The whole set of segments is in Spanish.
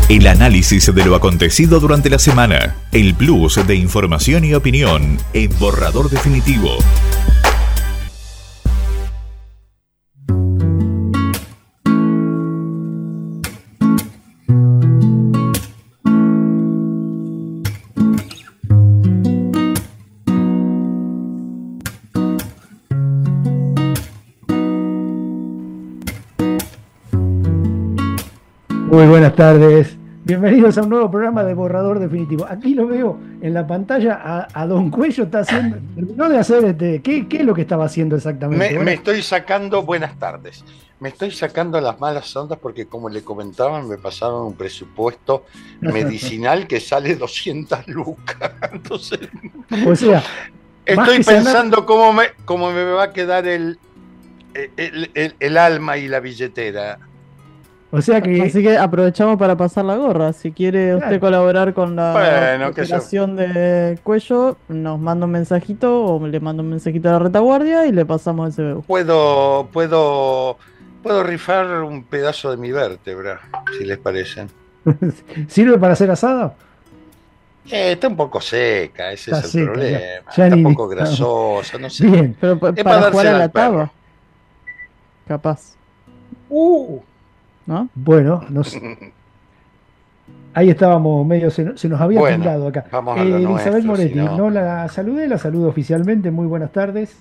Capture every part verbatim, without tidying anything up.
El análisis de lo acontecido durante la semana. El plus de información y opinión en Borrador Definitivo. Muy buenas tardes, bienvenidos a un nuevo programa de Borrador Definitivo. Aquí lo veo en la pantalla a, a Don Cuello, está haciendo, terminó de hacer este, ¿qué, qué es lo que estaba haciendo exactamente? Me, me estoy sacando, buenas tardes, me estoy sacando las malas ondas porque como le comentaban me pasaron un presupuesto medicinal que sale doscientas lucas, entonces o sea, estoy pensando sanar... cómo, me, cómo me va a quedar el, el, el, el alma y la billetera. O sea que... Así que aprovechamos para pasar la gorra. Si quiere claro. usted colaborar con la bueno, operación de Cuello, nos manda un mensajito o le manda un mensajito a la retaguardia y le pasamos el C B U. Puedo, puedo, puedo rifar un pedazo de mi vértebra, si les parece. ¿Sirve para hacer asado? Eh, está un poco seca, ese está es el seca, problema. Ya, ya está ni... un poco grasosa, no sé. Bien, pero pa para, para jugar a la taba. Capaz. Uh. ¿No? Bueno, no sé. Ahí estábamos medio, se, se nos había bueno, tildado acá. Vamos a eh, lo Elizabeth nuestro, Moretti, si no... no la saludé, la saludo oficialmente. Muy buenas tardes.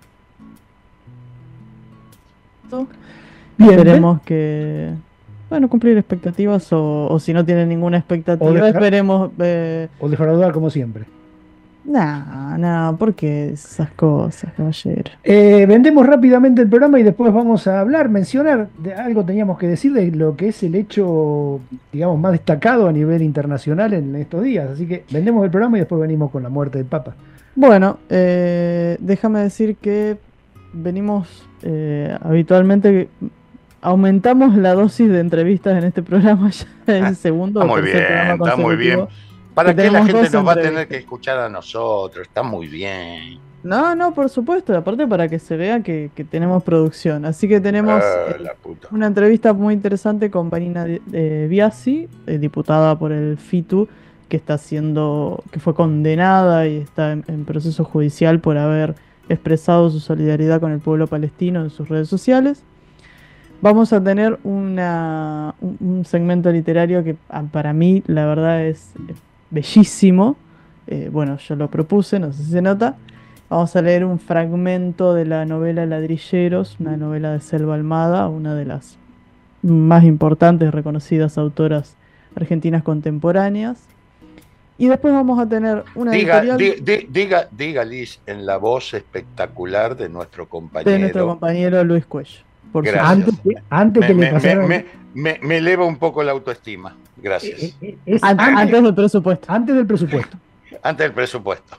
Bien, esperemos que, bueno, cumplir expectativas o, o si no tienen ninguna expectativa, o esperemos... Eh... O defraudar como siempre. No, no, porque esas cosas, caballero. Eh, vendemos rápidamente el programa y después vamos a hablar, mencionar, de algo teníamos que decir de lo que es el hecho, digamos, más destacado a nivel internacional en estos días. Así que vendemos el programa y después venimos con la muerte del Papa. Bueno, eh, déjame decir que venimos eh, habitualmente, aumentamos la dosis de entrevistas en este programa ya en el segundo. Está muy bien, está muy bien. ¿Para qué la gente nos va a tener que escuchar a nosotros? Está muy bien. No, no, por supuesto. Aparte para que se vea que, que tenemos producción. Así que tenemos ah, eh, una entrevista muy interesante con Vanina eh, Biasi, eh, diputada por el FITU, que está siendo, que fue condenada y está en, en proceso judicial por haber expresado su solidaridad con el pueblo palestino en sus redes sociales. Vamos a tener una, un, un segmento literario que para mí la verdad es bellísimo. Eh, bueno, yo lo propuse, no sé si se nota. Vamos a leer un fragmento de la novela Ladrilleros, una novela de Selva Almada, una de las más importantes y reconocidas autoras argentinas contemporáneas. Y después vamos a tener una diga, editorial... Diga, diga, diga, Liz, en la voz espectacular de nuestro compañero... De nuestro compañero Luis Cuello. Por antes que, antes me, que me, le pasaron... me, me, me eleva un poco la autoestima. Gracias. Eh, eh, es antes, antes, antes del presupuesto. Antes del presupuesto. Antes del presupuesto.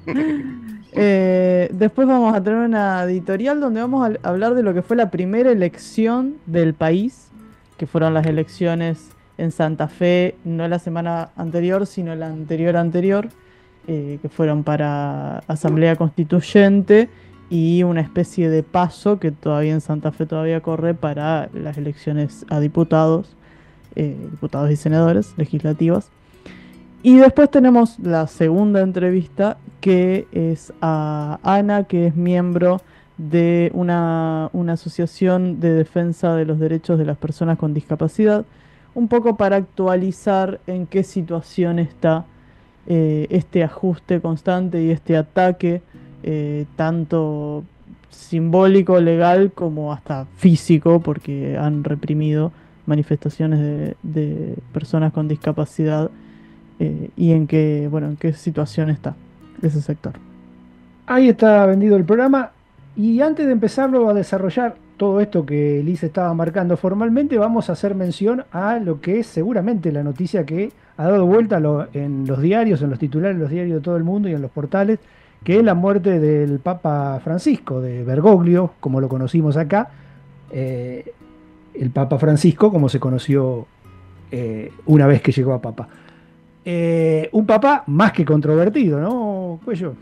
eh, después vamos a tener una editorial donde vamos a hablar de lo que fue la primera elección del país, que fueron las elecciones en Santa Fe, no la semana anterior, sino la anterior anterior, eh, que fueron para Asamblea Constituyente y una especie de paso que todavía en Santa Fe todavía corre para las elecciones a diputados, eh, diputados y senadores legislativas. Y después tenemos la segunda entrevista, que es a Ana, que es miembro de una, una asociación de defensa de los derechos de las personas con discapacidad, un poco para actualizar en qué situación está eh, este ajuste constante y este ataque Eh, tanto simbólico, legal, como hasta físico, porque han reprimido manifestaciones de, de personas con discapacidad eh, y en qué, bueno, en qué situación está ese sector. Ahí está vendido el programa y antes de empezarlo a desarrollar todo esto que Liz estaba marcando formalmente, vamos a hacer mención a lo que es seguramente la noticia que ha dado vuelta lo, en los diarios, en los titulares de los diarios de todo el mundo y en los portales, que es la muerte del Papa Francisco, de Bergoglio, como lo conocimos acá, eh, el Papa Francisco, como se conoció eh, una vez que llegó a Papa. Eh, un Papa más que controvertido, ¿no, Cuello?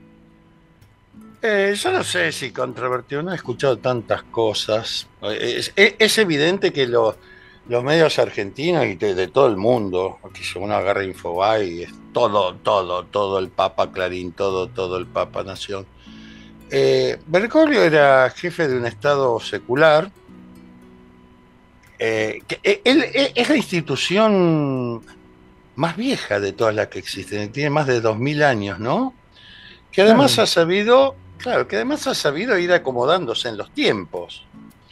Eh, yo no sé si controvertido, no he escuchado tantas cosas. Es, es, es evidente que los, los medios argentinos y de, de todo el mundo, que si uno agarra Infobae y es todo, todo, todo el Papa Clarín, todo, todo el Papa Nación. Eh, Bergoglio era jefe de un estado secular. Eh, que, eh, él, él, es la institución más vieja de todas las que existen, tiene más de dos mil años, ¿no? Que además claro. ha sabido, claro, que además ha sabido ir acomodándose en los tiempos.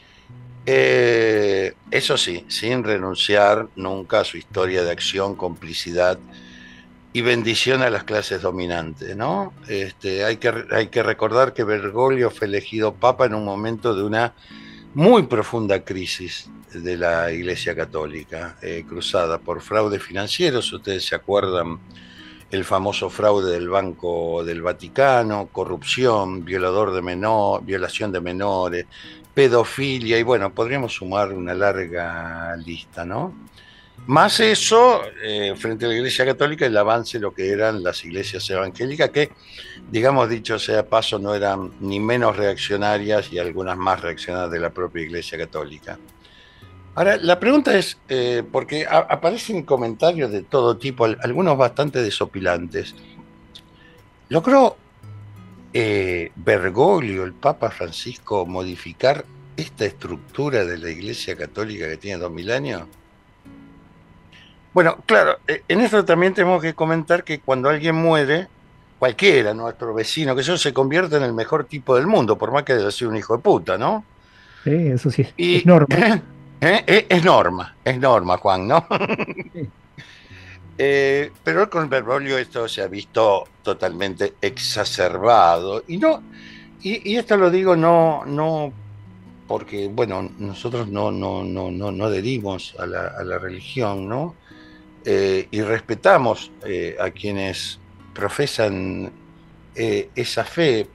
Eh, eso sí, sin renunciar nunca a su historia de acción, complicidad y bendición a las clases dominantes, ¿no? Este, hay que, hay que recordar que Bergoglio fue elegido papa en un momento de una muy profunda crisis de la Iglesia Católica, eh, cruzada por fraudes financieros. Ustedes se acuerdan el famoso fraude del Banco del Vaticano, corrupción, violador de menor, violación de menores, pedofilia, y bueno, podríamos sumar una larga lista, ¿no? Más eso, eh, frente a la Iglesia Católica, el avance de lo que eran las iglesias evangélicas, que, digamos, dicho sea paso, no eran ni menos reaccionarias y algunas más reaccionarias de la propia Iglesia Católica. Ahora, la pregunta es, eh, porque a, aparecen comentarios de todo tipo, algunos bastante desopilantes. ¿Logró eh, Bergoglio, el Papa Francisco, modificar esta estructura de la Iglesia Católica que tiene dos mil años? Bueno, claro, en esto también tenemos que comentar que cuando alguien muere, cualquiera, nuestro vecino, que eso se convierte en el mejor tipo del mundo, por más que haya sido un hijo de puta, ¿no? Sí, eso sí, es, y, es norma. ¿eh? Es, es norma, es norma, Juan, ¿no? Sí. eh, pero con Bergoglio esto se ha visto totalmente exacerbado. Y no, y, y esto lo digo no, no porque, bueno, nosotros no, no, no, no, no adherimos a la, a la religión, ¿no? Eh, y respetamos eh, a quienes profesan eh, esa fe,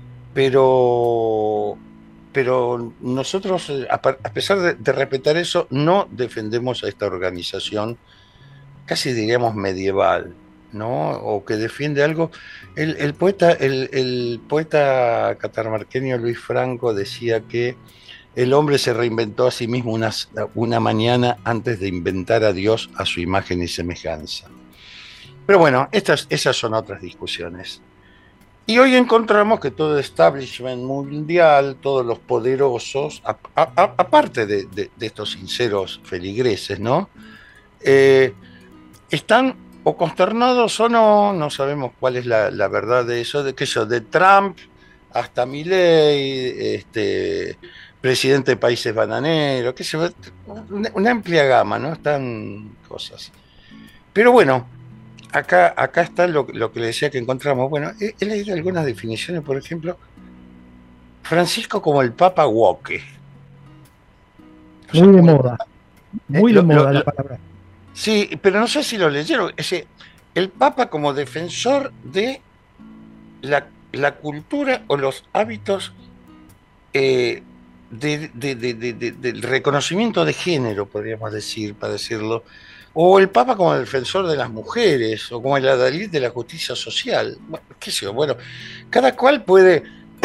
pero, pero nosotros, a, a pesar de, de respetar eso, no defendemos a esta organización, casi diríamos medieval, ¿no? O que defiende algo. El, el poeta, el, el poeta catamarqueño Luis Franco decía que el hombre se reinventó a sí mismo una, una mañana antes de inventar a Dios a su imagen y semejanza. Pero bueno, estas, esas son otras discusiones. Y hoy encontramos que todo el establishment mundial, todos los poderosos, a, a, a, aparte de, de, de estos sinceros feligreses, ¿no? Eh, están o consternados o no, no sabemos cuál es la, la verdad de eso, de que eso, de Trump hasta Milei, este... presidente de países bananeros, qué sé yo, una, una amplia gama, ¿no? Están cosas. Pero bueno, acá, acá está lo, lo que le decía que encontramos. Bueno, he, he leído algunas definiciones, por ejemplo, Francisco como el Papa Woke. O sea, muy de moda. Muy eh, de lo, moda lo, la lo, palabra. Sí, pero no sé si lo leyeron. Es decir, el Papa como defensor de la, la cultura o los hábitos eh, De, de, de, de, de, del reconocimiento de género, podríamos decir, para decirlo, o el Papa como defensor de las mujeres, o como el adalid de la justicia social. Bueno, qué sé yo, bueno, cada cual puede,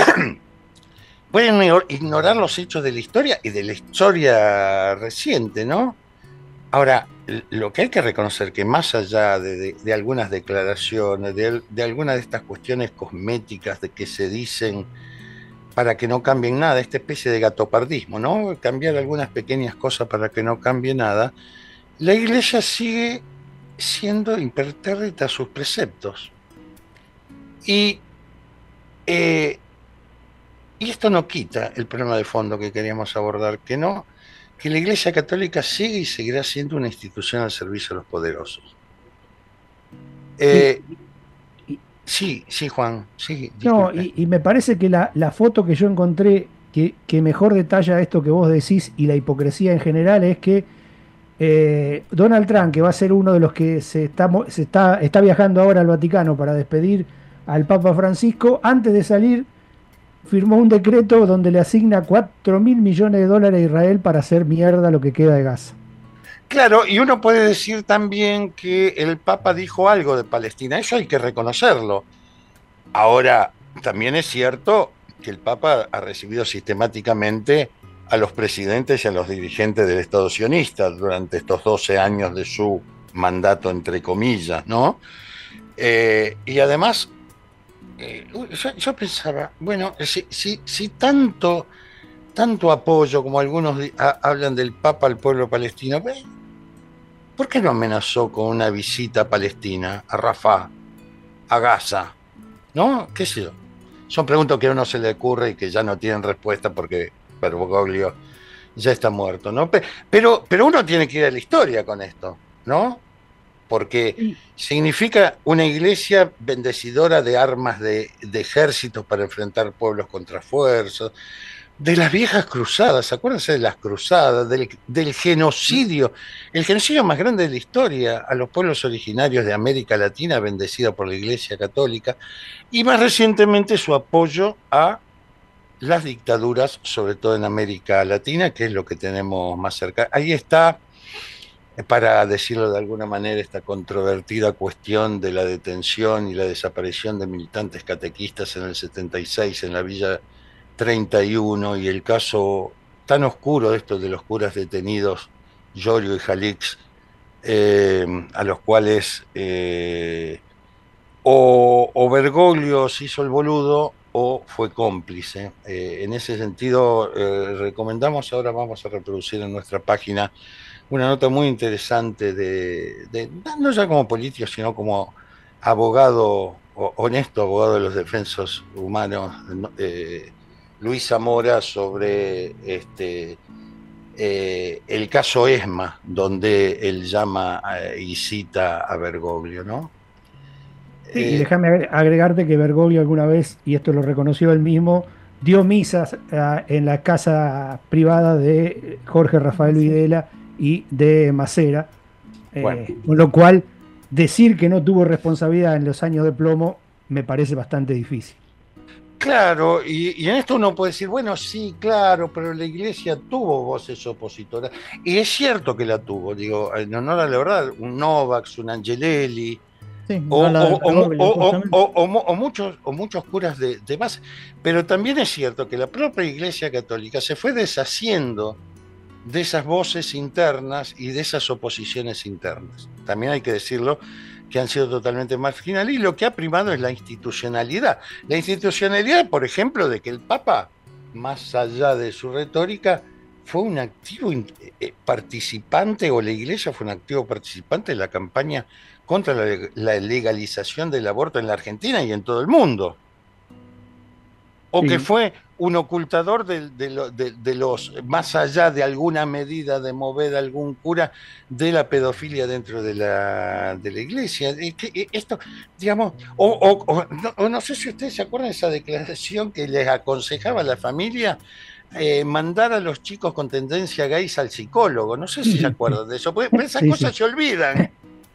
puede ignorar los hechos de la historia y de la historia reciente, ¿no? Ahora, lo que hay que reconocer que más allá de, de, de algunas declaraciones, de, de algunas de estas cuestiones cosméticas de que se dicen para que no cambien nada, esta especie de gatopardismo, ¿no? Cambiar algunas pequeñas cosas para que no cambie nada, la Iglesia sigue siendo impertérrita a sus preceptos. Y, eh, y esto no quita el problema de fondo que queríamos abordar, que no, que la Iglesia Católica sigue y seguirá siendo una institución al servicio de los poderosos. Eh, sí. Sí, sí, Juan, sí. No, y, y me parece que la, la foto que yo encontré que, que mejor detalla esto que vos decís y la hipocresía en general es que eh, Donald Trump, que va a ser uno de los que se está, se está, está viajando ahora al Vaticano para despedir al Papa Francisco, antes de salir firmó un decreto donde le asigna cuatro mil millones de dólares a Israel para hacer mierda lo que queda de Gaza. Claro, y uno puede decir también que el Papa dijo algo de Palestina, eso hay que reconocerlo. Ahora, también es cierto que el Papa ha recibido sistemáticamente a los presidentes y a los dirigentes del Estado sionista durante estos doce años de su mandato, entre comillas, ¿no? Eh, y además, eh, yo, yo pensaba, bueno, si, si, si tanto, tanto apoyo, como algunos di- ha- hablan del Papa al pueblo palestino, ¿por qué no amenazó con una visita a Palestina, a Rafah, a Gaza? ¿No? ¿Qué sé yo? Son preguntas que a uno se le ocurre y que ya no tienen respuesta porque Bergoglio ya está muerto, ¿no? Pe- Pero, pero uno tiene que ir a la historia con esto, ¿no? Porque Y, significa una iglesia bendecidora de armas de, de ejércitos para enfrentar pueblos contra fuerzas, de las viejas cruzadas, acuérdense de las cruzadas, del, del genocidio, el genocidio más grande de la historia a los pueblos originarios de América Latina, bendecida por la Iglesia Católica, y más recientemente su apoyo a las dictaduras, sobre todo en América Latina, que es lo que tenemos más cerca. Ahí está, para decirlo de alguna manera, esta controvertida cuestión de la detención y la desaparición de militantes catequistas en el setenta y seis en la Villa treinta y uno, y el caso tan oscuro de estos de los curas detenidos, Llorio y Jalix, eh, a los cuales eh, o, o Bergoglio se hizo el boludo o fue cómplice. Eh, en ese sentido, eh, recomendamos, ahora vamos a reproducir en nuestra página una nota muy interesante de, de no ya como político, sino como abogado, o, honesto abogado de los defensores humanos, eh, Luis Zamora, sobre este, eh, el caso ESMA, donde él llama eh, y cita a Bergoglio, ¿no? sí, y Eh, déjame agre- agregarte que Bergoglio alguna vez, y esto lo reconoció él mismo, dio misas ah, en la casa privada de Jorge Rafael Sí. Videla y de Macera, bueno, eh, con lo cual decir que no tuvo responsabilidad en los años de plomo me parece bastante difícil. claro, y, y en esto uno puede decir, bueno, sí, claro, pero la iglesia tuvo voces opositoras, y es cierto que la tuvo, digo, en honor a la verdad, un Novax, un Angelelli, Sí, o, no la de o, o, Bergoglio, o, justamente. o, o, o muchos, o muchos curas de, de base, pero también es cierto que la propia Iglesia Católica se fue deshaciendo de esas voces internas y de esas oposiciones internas. También hay que decirlo, que han sido totalmente marginales, y lo que ha primado es la institucionalidad. La institucionalidad, por ejemplo, de que el Papa, más allá de su retórica, fue un activo eh, participante, o la Iglesia fue un activo participante en la campaña contra la, la legalización del aborto en la Argentina y en todo el mundo. O que Sí, fue un ocultador de, de, lo, de, de, los, más allá de alguna medida de mover a algún cura, de la pedofilia dentro de la, de la iglesia. Esto, digamos, o, o, o, no, o no sé si ustedes se acuerdan de esa declaración que les aconsejaba a la familia eh, mandar a los chicos con tendencia gays al psicólogo. No sé si se acuerdan de eso, porque esas sí, cosas sí. se olvidan.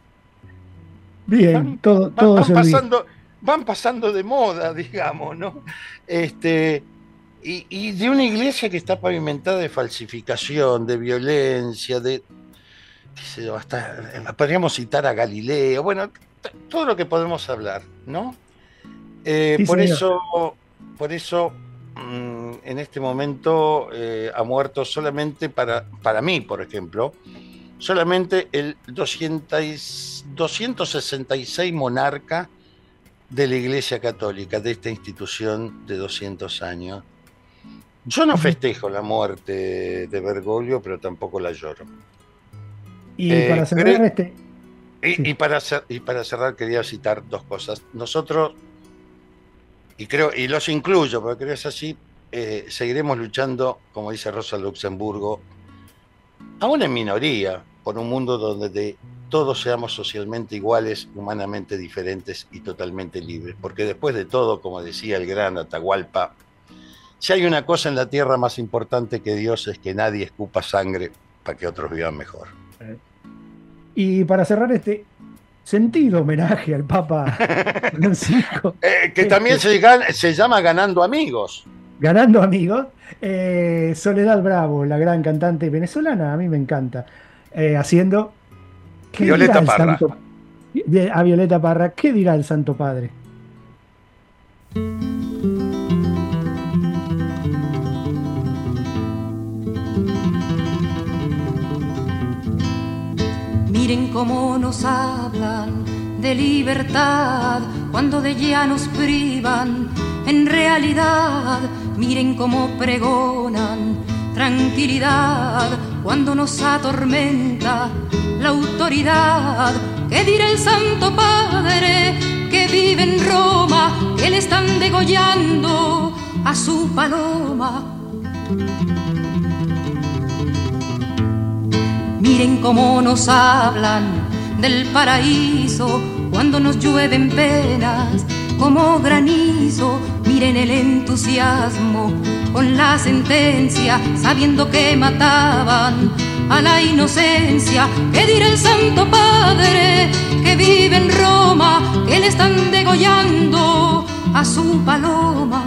Bien, Van, todo, van, todo van se olvida. pasando, van pasando de moda, digamos, ¿no? Este, y, y de una iglesia que está pavimentada de falsificación, de violencia, de, qué sé yo, hasta, eh, podríamos citar a Galileo, bueno, t- todo lo que podemos hablar, ¿no? Eh, Sí, por señor. eso, por eso, mm, en este momento eh, ha muerto solamente para, para mí, por ejemplo, solamente el doscientos, doscientos sesenta y seis monarca de la Iglesia Católica, de esta institución de doscientos años. Yo no festejo la muerte de Bergoglio, pero tampoco la lloro. Y para Eh, cerrar cre- este, y, sí, y, para cer- y para cerrar quería citar dos cosas. Nosotros, y creo, y los incluyo, porque creo que es así, eh, seguiremos luchando, como dice Rosa Luxemburgo, aún en minoría, por un mundo donde de, todos seamos socialmente iguales, humanamente diferentes y totalmente libres. Porque después de todo, como decía el gran Atahualpa, si hay una cosa en la tierra más importante que Dios, es que nadie escupa sangre para que otros vivan mejor. y para cerrar este sentido homenaje al Papa Francisco, eh, que también este, se, gan- se llama Ganando Amigos. ganando amigos, eh, Soledad Bravo, la gran cantante venezolana, a mí me encanta, eh, haciendo, ¿qué dirá Violeta el Parra. Santo? De- a Violeta Parra, ¿qué dirá el Santo Padre? Miren cómo nos hablan de libertad cuando de ella nos privan. En realidad, miren cómo pregonan tranquilidad cuando nos atormenta la autoridad. ¿Qué dirá el Santo Padre que vive en Roma, que le están degollando a su paloma? Miren cómo nos hablan del paraíso cuando nos llueven penas como granizo. Miren el entusiasmo con la sentencia, sabiendo que mataban a la inocencia. ¿Qué dirá el Santo Padre que vive en Roma, que le están degollando a su paloma?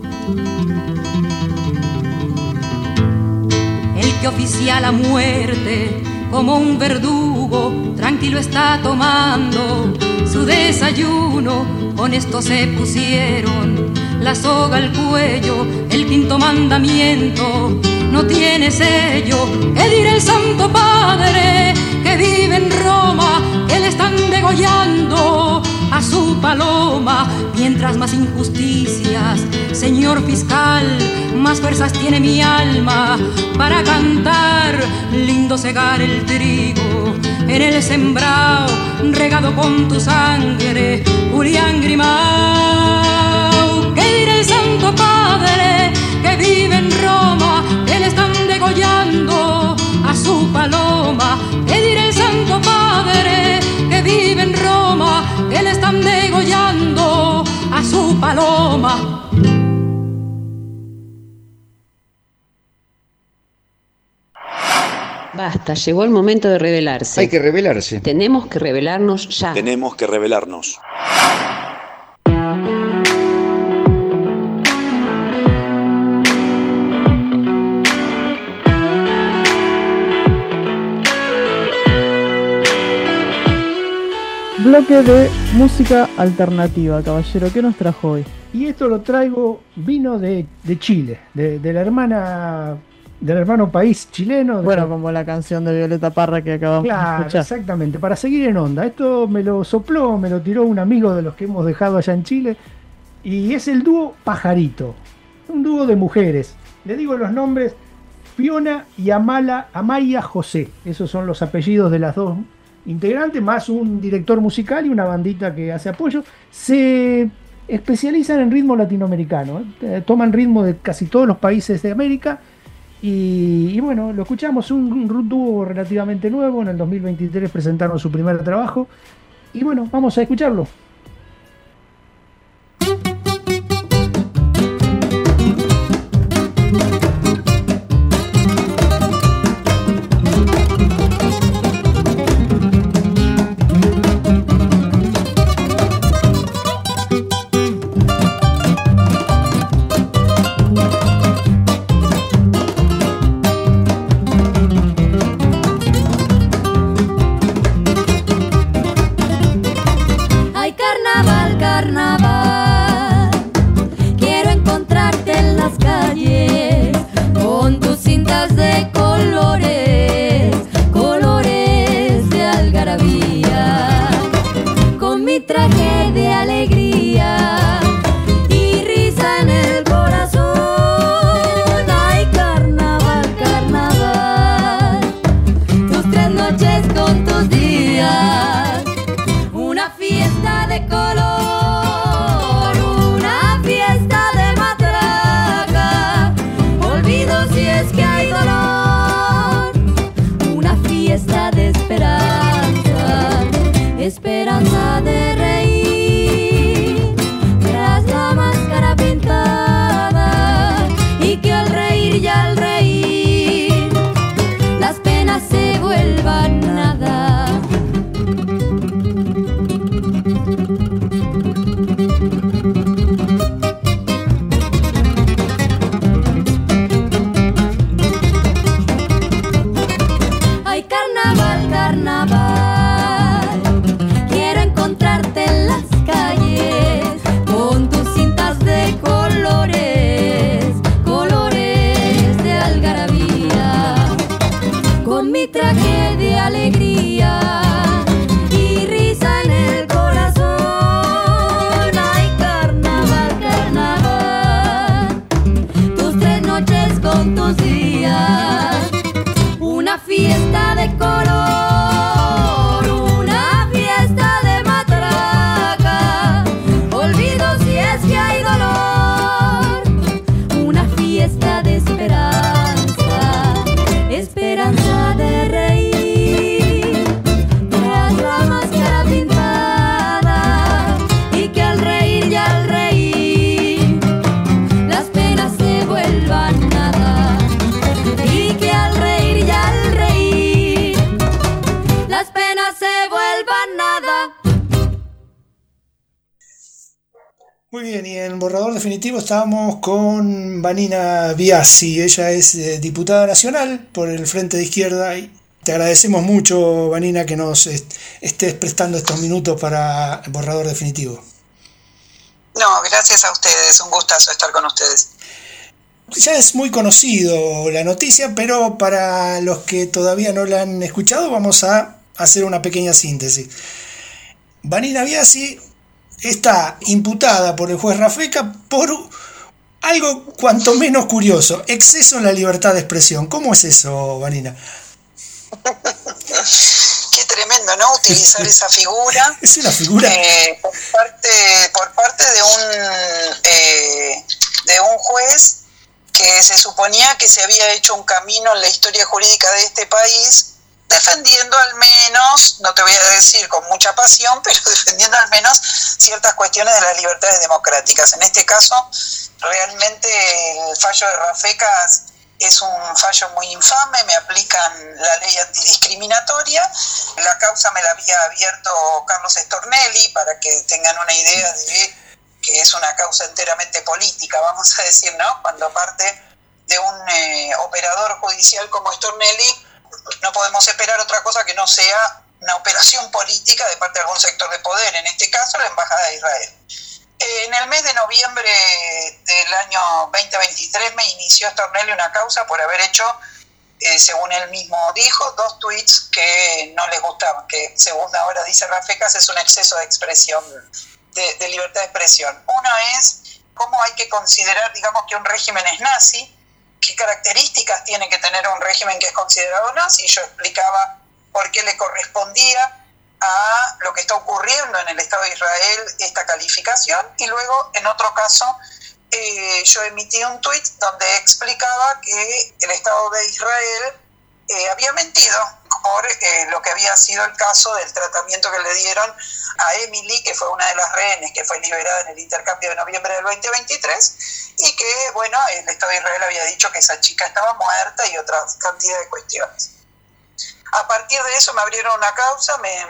El que oficia la muerte como un verdugo, tranquilo está tomando su desayuno. Con esto se pusieron la soga al cuello, el quinto mandamiento no tiene sello. ¿Qué dirá el Santo Padre que vive en Roma, que le están degollando a su paloma? Mientras más injusticias, señor fiscal, más fuerzas tiene mi alma para cantar. Lindo segar el trigo en el sembrado, regado con tu sangre, Julián Grimao. ¿Qué dirá el Santo Padre que vive en Roma, que le están degollando a su paloma? ¿Qué dirá el Santo Padre que vive en Roma, que le están degollando a su paloma? Basta, llegó el momento de rebelarse. Hay que rebelarse. Tenemos que rebelarnos ya. Tenemos que rebelarnos. Bloque de música alternativa, caballero. ¿Qué nos trajo hoy? Y esto lo traigo, vino de, de Chile, de, de la hermana, del hermano país chileno. Bueno, de... como la canción de Violeta Parra que acabamos claro, de escuchar. Exactamente, para seguir en onda. Esto me lo sopló, me lo tiró un amigo de los que hemos dejado allá en Chile. Y es el dúo Pajarito, un dúo de mujeres. Le digo los nombres: Fiona y Amala, Amaya José. Esos son los apellidos de las dos integrantes, más un director musical y una bandita que hace apoyo. Se especializan en ritmo latinoamericano, ¿eh? Toman ritmo de casi todos los países de América. Y, y bueno, lo escuchamos, un, un dúo relativamente nuevo. En el dos mil veintitrés presentaron su primer trabajo. Y bueno, vamos a escucharlo. Carnaval, carnaval, quiero encontrar Muy bien, y en Borrador Definitivo estábamos con Vanina Biasi. Ella es eh, diputada nacional por el Frente de Izquierda. Y te agradecemos mucho, Vanina, que nos est- estés prestando estos minutos para Borrador Definitivo. No, gracias a ustedes, un gustazo estar con ustedes. Ya es muy conocido la noticia, pero para los que todavía no la han escuchado, vamos a hacer una pequeña síntesis. Vanina Biasi está imputada por el juez Rafeca por algo cuanto menos curioso: exceso en la libertad de expresión. ¿Cómo es eso, Vanina? Qué tremendo, ¿no? Utilizar esa figura. Es una figura. Eh, por parte, por parte de un eh, de un juez que se suponía que se había hecho un camino en la historia jurídica de este país, defendiendo al menos, no te voy a decir con mucha pasión, pero defendiendo al menos ciertas cuestiones de las libertades democráticas. En este caso, realmente el fallo de Rafecas es un fallo muy infame, me aplican la ley antidiscriminatoria. La causa me la había abierto Carlos Stornelli, para que tengan una idea de que es una causa enteramente política, vamos a decir, ¿no? Cuando parte de un eh, operador judicial como Stornelli, no podemos esperar otra cosa que no sea una operación política de parte de algún sector de poder, en este caso la Embajada de Israel. Eh, en el mes de noviembre del año veinte veintitrés me inició Stornelli una causa por haber hecho, eh, según él mismo dijo, dos tweets que no les gustaban, que según ahora dice Rafecas es un exceso de expresión, de, de libertad de expresión. Uno es cómo hay que considerar, digamos, que un régimen es nazi, qué características tiene que tener un régimen que es considerado nazi. Yo explicaba por qué le correspondía a lo que está ocurriendo en el Estado de Israel esta calificación, y luego en otro caso eh, yo emití un tuit donde explicaba que el Estado de Israel eh, había mentido por eh, lo que había sido el caso del tratamiento que le dieron a Emily, que fue una de las rehenes que fue liberada en el intercambio de noviembre del veinte veintitrés, y que, bueno, el Estado de Israel había dicho que esa chica estaba muerta y otra cantidad de cuestiones. A partir de eso me abrieron una causa me,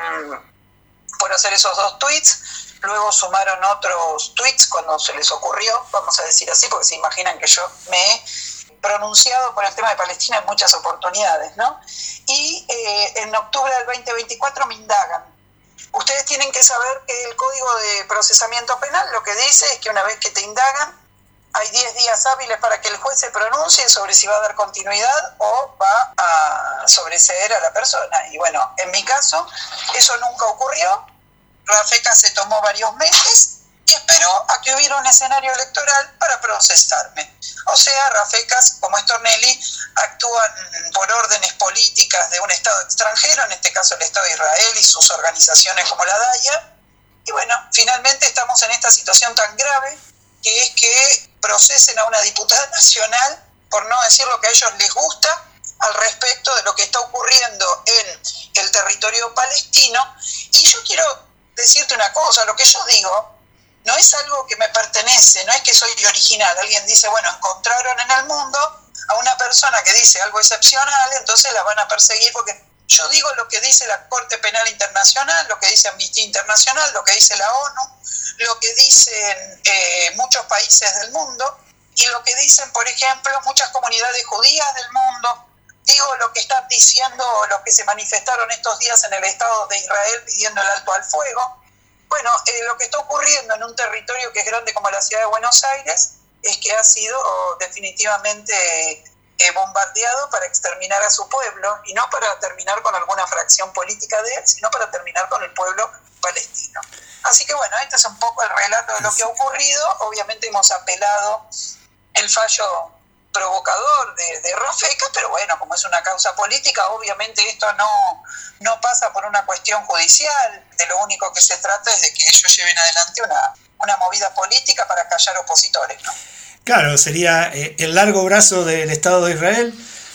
por hacer esos dos tweets. Luego sumaron otros tweets cuando se les ocurrió, vamos a decir así, porque se imaginan que yo me he pronunciado por el tema de Palestina en muchas oportunidades, ¿no? Y eh, en octubre del veinte veinticuatro me indagan. Ustedes tienen que saber que el Código de Procesamiento Penal lo que dice es que una vez que te indagan, hay diez días hábiles para que el juez se pronuncie sobre si va a dar continuidad o va a sobreseer a la persona. Y bueno, en mi caso, eso nunca ocurrió. Rafecas se tomó varios meses y esperó a que hubiera un escenario electoral para procesarme. O sea, Rafecas, como Stornelli, actúan por órdenes políticas de un Estado extranjero, en este caso el Estado de Israel y sus organizaciones como la DAIA. Y bueno, finalmente estamos en esta situación tan grave, que es que procesen a una diputada nacional, por no decir lo que a ellos les gusta, al respecto de lo que está ocurriendo en el territorio palestino. Y yo quiero decirte una cosa, lo que yo digo no es algo que me pertenece, no es que soy original. Alguien dice, bueno, encontraron en el mundo a una persona que dice algo excepcional, entonces la van a perseguir, porque yo digo lo que dice la Corte Penal Internacional, lo que dice Amnistía Internacional, lo que dice la ONU, lo que dicen eh, muchos países del mundo, y lo que dicen, por ejemplo, muchas comunidades judías del mundo. Digo lo que están diciendo los que se manifestaron estos días en el Estado de Israel pidiendo el alto al fuego. Bueno, eh, lo que está ocurriendo en un territorio que es grande como la ciudad de Buenos Aires es que ha sido definitivamente eh, bombardeado para exterminar a su pueblo, y no para terminar con alguna fracción política de él, sino para terminar con el pueblo palestino. Así que bueno, este es un poco el relato de lo que ha ocurrido. Obviamente hemos apelado el fallo provocador de, de Rafecas, pero bueno, como es una causa política, obviamente esto no, no pasa por una cuestión judicial. De lo único que se trata es de que ellos lleven adelante una, una movida política para callar opositores, ¿no? Claro, sería eh, el largo brazo del Estado de Israel,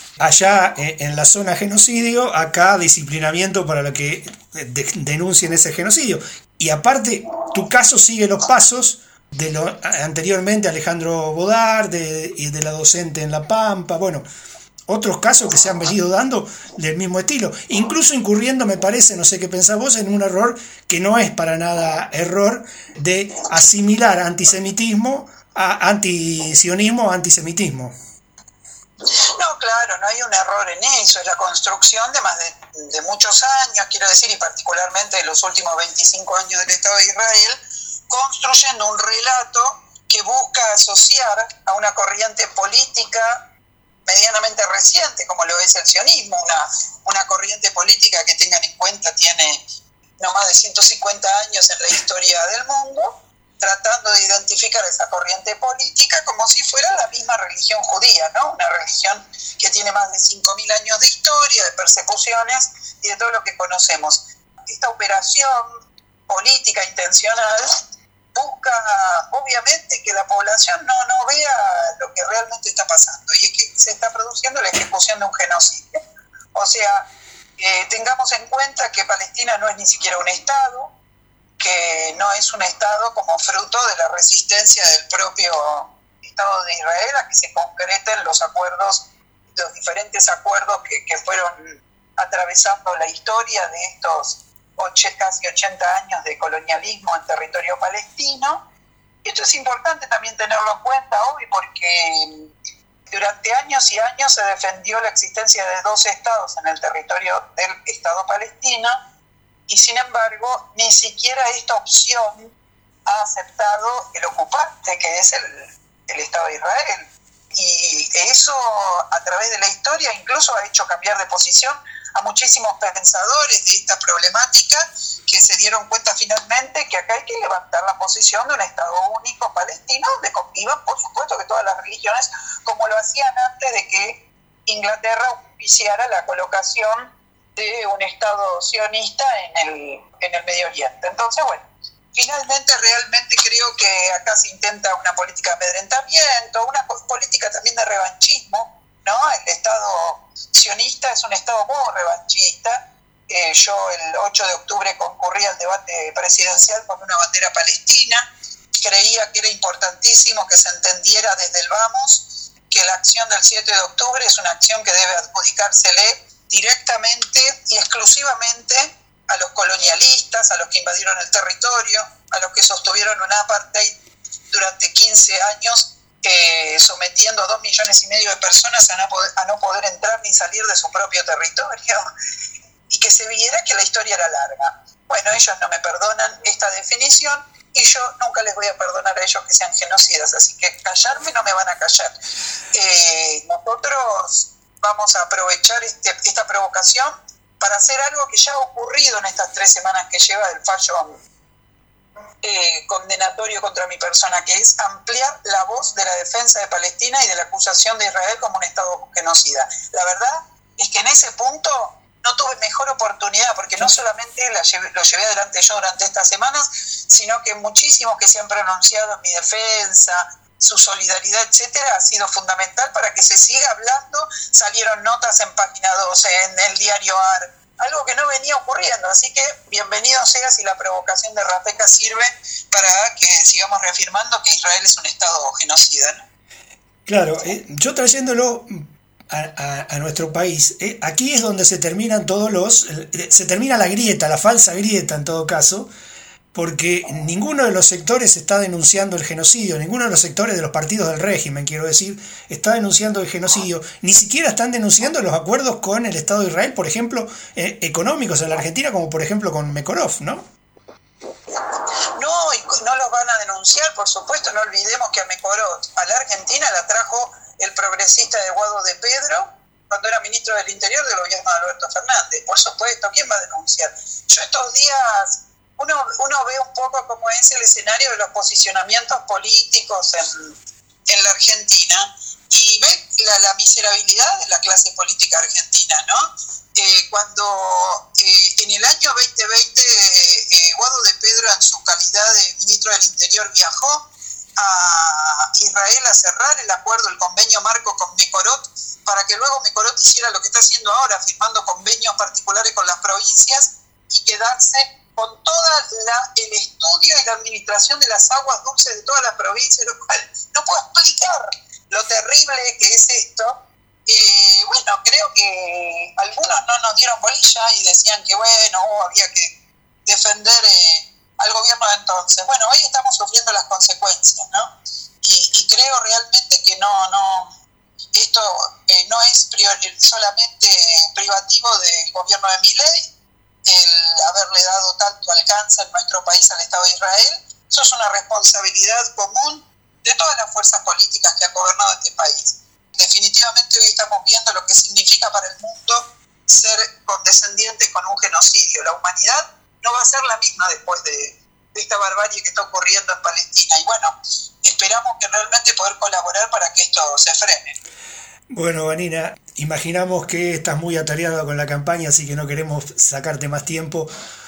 allá eh, en la zona genocidio, acá disciplinamiento para los que de, denuncien ese genocidio. Y aparte, tu caso sigue los pasos de lo anteriormente Alejandro Bodar, de, y de la docente en La Pampa. Bueno, otros casos que se han venido dando del mismo estilo, incluso incurriendo, me parece, no sé qué pensás vos, en un error que no es para nada error, de asimilar antisemitismo a antisionismo, antisemitismo. No, claro, no hay un error en eso, es la construcción de más de, de muchos años, quiero decir, y particularmente de los últimos veinticinco años del Estado de Israel, construyendo un relato que busca asociar a una corriente política medianamente reciente, como lo es el sionismo, una, una corriente política que tengan en cuenta tiene no más de ciento cincuenta años en la historia del mundo, tratando de identificar esa corriente política como si fuera la misma religión judía, ¿no? Una religión que tiene más de cinco mil años de historia, de persecuciones y de todo lo que conocemos. Esta operación política intencional busca, obviamente, que la población no, no vea lo que realmente está pasando, y es que se está produciendo la ejecución de un genocidio. O sea, eh, tengamos en cuenta que Palestina no es ni siquiera un Estado, que no es un Estado como fruto de la resistencia del propio Estado de Israel a que se concreten los acuerdos, los diferentes acuerdos que, que fueron atravesando la historia de estos ocho, casi ochenta años de colonialismo en territorio palestino. Y esto es importante también tenerlo en cuenta hoy, porque durante años y años se defendió la existencia de dos estados en el territorio del Estado palestino, y sin embargo ni siquiera esta opción ha aceptado el ocupante, que es el, el Estado de Israel. Y eso, a través de la historia, incluso ha hecho cambiar de posición a muchísimos pensadores de esta problemática, que se dieron cuenta finalmente que acá hay que levantar la posición de un Estado único palestino, donde convivan, por supuesto, que todas las religiones, como lo hacían antes de que Inglaterra oficiara la colocación de un Estado sionista en el, en el Medio Oriente. Entonces, bueno, finalmente realmente creo que acá se intenta una política de amedrentamiento, una política también de revanchismo, ¿no? El Estado sionista es un Estado muy revanchista. Eh, yo el ocho de octubre concurrí al debate presidencial con una bandera palestina. Creía que era importantísimo que se entendiera desde el vamos que la acción del siete de octubre es una acción que debe adjudicársele directamente y exclusivamente a los colonialistas, a los que invadieron el territorio, a los que sostuvieron un apartheid durante quince años, eh, sometiendo a dos millones y medio de personas a no, poder, a no poder entrar ni salir de su propio territorio, y que se viera que la historia era larga. Bueno, ellos no me perdonan esta definición, y yo nunca les voy a perdonar a ellos que sean genocidas, así que callarme no me van a callar. Eh, nosotros vamos a aprovechar este, esta provocación para hacer algo que ya ha ocurrido en estas tres semanas que lleva el fallo eh, condenatorio contra mi persona, que es ampliar la voz de la defensa de Palestina y de la acusación de Israel como un Estado genocida. La verdad es que en ese punto no tuve mejor oportunidad, porque no solamente la llevé, lo llevé adelante yo durante estas semanas, sino que muchísimos que se han pronunciado en mi defensa, su solidaridad, etcétera, ha sido fundamental para que se siga hablando. Salieron notas en Página doce, en el diario A R, algo que no venía ocurriendo. Así que bienvenido sea si la provocación de Rafeka sirve para que sigamos reafirmando que Israel es un Estado genocida, ¿no? Claro, eh, yo trayéndolo a, a, a nuestro país, eh, aquí es donde se terminan todos los, eh, se termina la grieta, la falsa grieta en todo caso, porque ninguno de los sectores está denunciando el genocidio, ninguno de los sectores de los partidos del régimen, quiero decir, está denunciando el genocidio, ni siquiera están denunciando los acuerdos con el Estado de Israel, por ejemplo, eh, económicos en la Argentina, como por ejemplo con Mekorov, ¿no? No, y no los van a denunciar, por supuesto. No olvidemos que a Mekorov, a la Argentina, la trajo el progresista Eduardo de Pedro cuando era ministro del Interior del gobierno de Alberto Fernández. Por supuesto, ¿quién va a denunciar? Yo estos días... Uno, uno ve un poco cómo es el escenario de los posicionamientos políticos en, en la Argentina, y ve la, la miserabilidad de la clase política argentina, ¿no? Eh, cuando eh, en el año veinte veinte eh, Guado de Pedro, en su calidad de ministro del Interior, viajó a Israel a cerrar el acuerdo, el convenio marco con Mekorov, para que luego Mekorov hiciera lo que está haciendo ahora, firmando convenios particulares con las provincias y quedarse con todo el estudio y la administración de las aguas dulces de todas las provincias, lo cual no puedo explicar lo terrible que es esto, Eh, bueno, creo que algunos no nos dieron bolilla y decían que bueno, oh, había que defender eh, al gobierno de entonces. Bueno, hoy estamos sufriendo las consecuencias, ¿no? Y, y creo realmente que no, no, esto eh, no es priori- solamente privativo del gobierno de Milei, el haberle dado tanto alcance en nuestro país al Estado de Israel. Eso es una responsabilidad común de todas las fuerzas políticas que han gobernado este país. Definitivamente hoy estamos viendo lo que significa para el mundo ser condescendiente con un genocidio. La humanidad no va a ser la misma después de, de esta barbarie que está ocurriendo en Palestina. Y bueno, esperamos que realmente poder colaborar para que esto se frene. Bueno, Vanina, imaginamos que estás muy atareada con la campaña, así que no queremos sacarte más tiempo.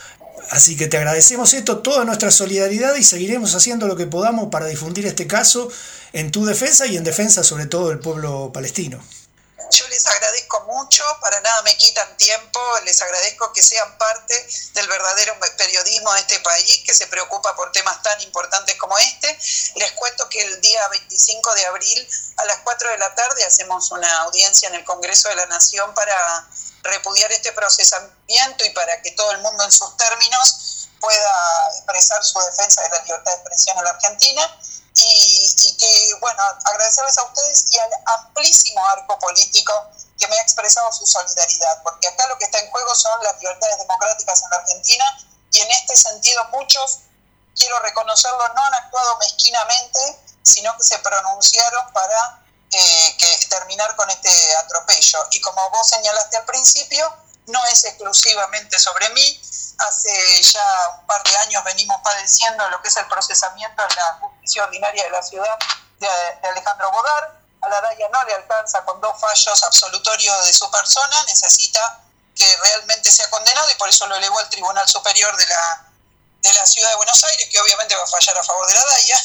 Así que te agradecemos esto, toda nuestra solidaridad, y seguiremos haciendo lo que podamos para difundir este caso en tu defensa y en defensa sobre todo del pueblo palestino. Yo les agradezco mucho, para nada me quitan tiempo, les agradezco que sean parte del verdadero periodismo de este país, que se preocupa por temas tan importantes como este. Les cuento que el día veinticinco de abril a las cuatro de la tarde hacemos una audiencia en el Congreso de la Nación para repudiar este procesamiento y para que todo el mundo en sus términos pueda expresar su defensa de la libertad de expresión en la Argentina. Y, y que, bueno, agradecerles a ustedes y al amplísimo arco político que me ha expresado su solidaridad, porque acá lo que está en juego son las libertades democráticas en la Argentina, y en este sentido muchos, quiero reconocerlo, no han actuado mezquinamente, sino que se pronunciaron para eh, que terminar con este atropello. Y como vos señalaste al principio, no es exclusivamente sobre mí. Hace ya un par de años venimos padeciendo lo que es el procesamiento en la justicia ordinaria de la ciudad de, de Alejandro Bodar. A la DAIA no le alcanza con dos fallos absolutorios de su persona, necesita que realmente sea condenado, y por eso lo elevó al Tribunal Superior de la, de la Ciudad de Buenos Aires, que obviamente va a fallar a favor de la DAIA.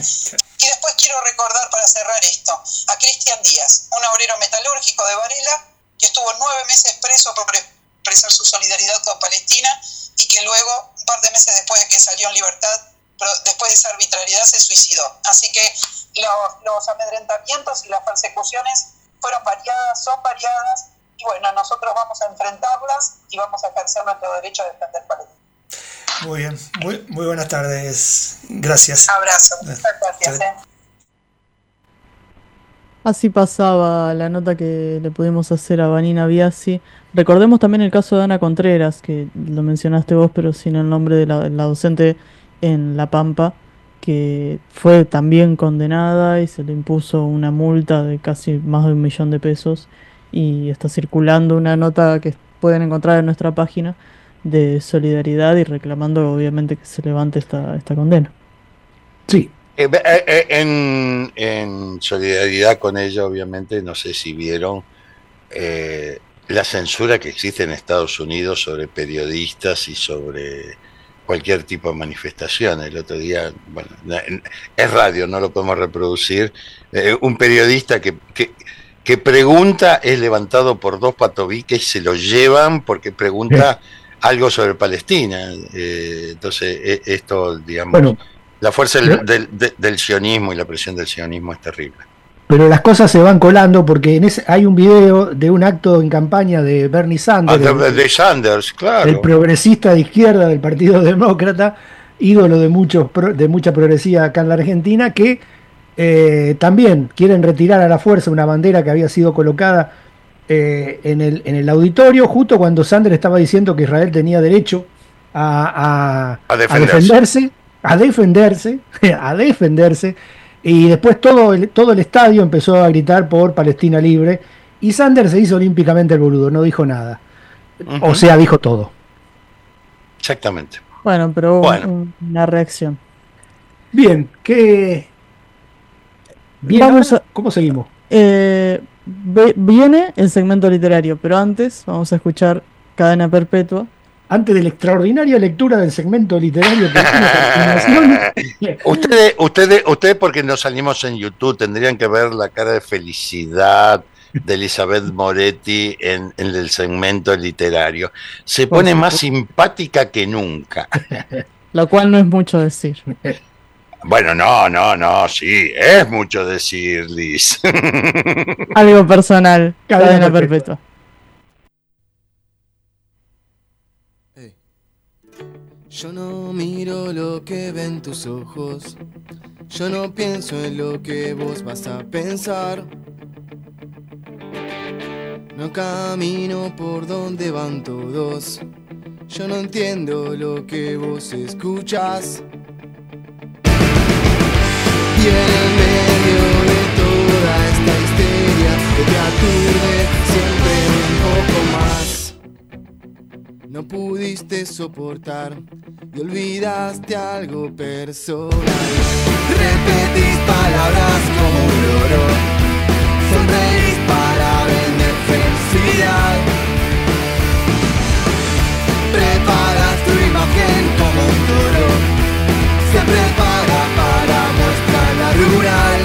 Y después quiero recordar, para cerrar esto, a Cristian Díaz, un obrero metalúrgico de Varela, que estuvo nueve meses preso por expresar su solidaridad con Palestina, y que luego, un par de meses después de que salió en libertad, pero después de esa arbitrariedad, se suicidó. Así que los, los amedrentamientos y las persecuciones fueron variadas, son variadas, y bueno, nosotros vamos a enfrentarlas y vamos a ejercer nuestro derecho a defender Palestina. Muy bien, muy, muy buenas tardes, gracias. Abrazo, muchas gracias. Eh. Así pasaba la nota que le pudimos hacer a Vanina Biasi. Recordemos también el caso de Ana Contreras, que lo mencionaste vos, pero sin el nombre de la, la docente en La Pampa, que fue también condenada y se le impuso una multa de casi más de un millón de pesos, y está circulando una nota que pueden encontrar en nuestra página de solidaridad y reclamando obviamente que se levante esta, esta condena. Sí. Eh, eh, en, en solidaridad con ella, obviamente, no sé si vieron eh, la censura que existe en Estados Unidos sobre periodistas y sobre cualquier tipo de manifestación. El otro día, bueno, es radio, no lo podemos reproducir, eh, un periodista que, que, que pregunta es levantado por dos patobiques y se lo llevan porque pregunta sí. algo sobre Palestina. Eh, entonces, eh, esto, digamos... Bueno. La fuerza del, del, del, del sionismo y la presión del sionismo es terrible. Pero las cosas se van colando porque en ese, hay un video de un acto en campaña de Bernie Sanders. Ah, de, de Sanders, claro. El progresista de izquierda del Partido Demócrata, ídolo de muchos de mucha progresía acá en la Argentina, que eh, también quieren retirar a la fuerza una bandera que había sido colocada eh, en, el, en el auditorio, justo cuando Sanders estaba diciendo que Israel tenía derecho a, a, a defenderse. a defenderse. a defenderse, a defenderse, y después todo el, todo el estadio empezó a gritar por Palestina libre, y Sanders se hizo olímpicamente el boludo, no dijo nada. Uh-huh. O sea, dijo todo. Exactamente. Bueno, pero bueno. Un, una reacción. Bien, ¿qué? Bien, vamos a, ¿cómo seguimos? Eh, ve, viene el segmento literario, pero antes vamos a escuchar Cadena Perpetua. Antes de la extraordinaria lectura del segmento literario que ustedes, ustedes, ustedes porque nos salimos en YouTube tendrían que ver la cara de felicidad de Elizabeth Moretti en, en el segmento literario. Se pone más simpática que nunca. Lo cual no es mucho decir. Bueno, no, no, no, sí, es mucho decir, Liz. Algo personal, Cadena cadena perpetua. perpetua. Yo no miro lo que ven tus ojos, yo no pienso en lo que vos vas a pensar. No camino por donde van todos, yo no entiendo lo que vos escuchas. Y en el medio de toda esta histeria que te aturde siempre un poco más, no pudiste soportar y olvidaste algo personal. Repetís palabras como un loro, sonreís para vender felicidad. Preparas tu imagen como un toro, se prepara para mostrar la rural.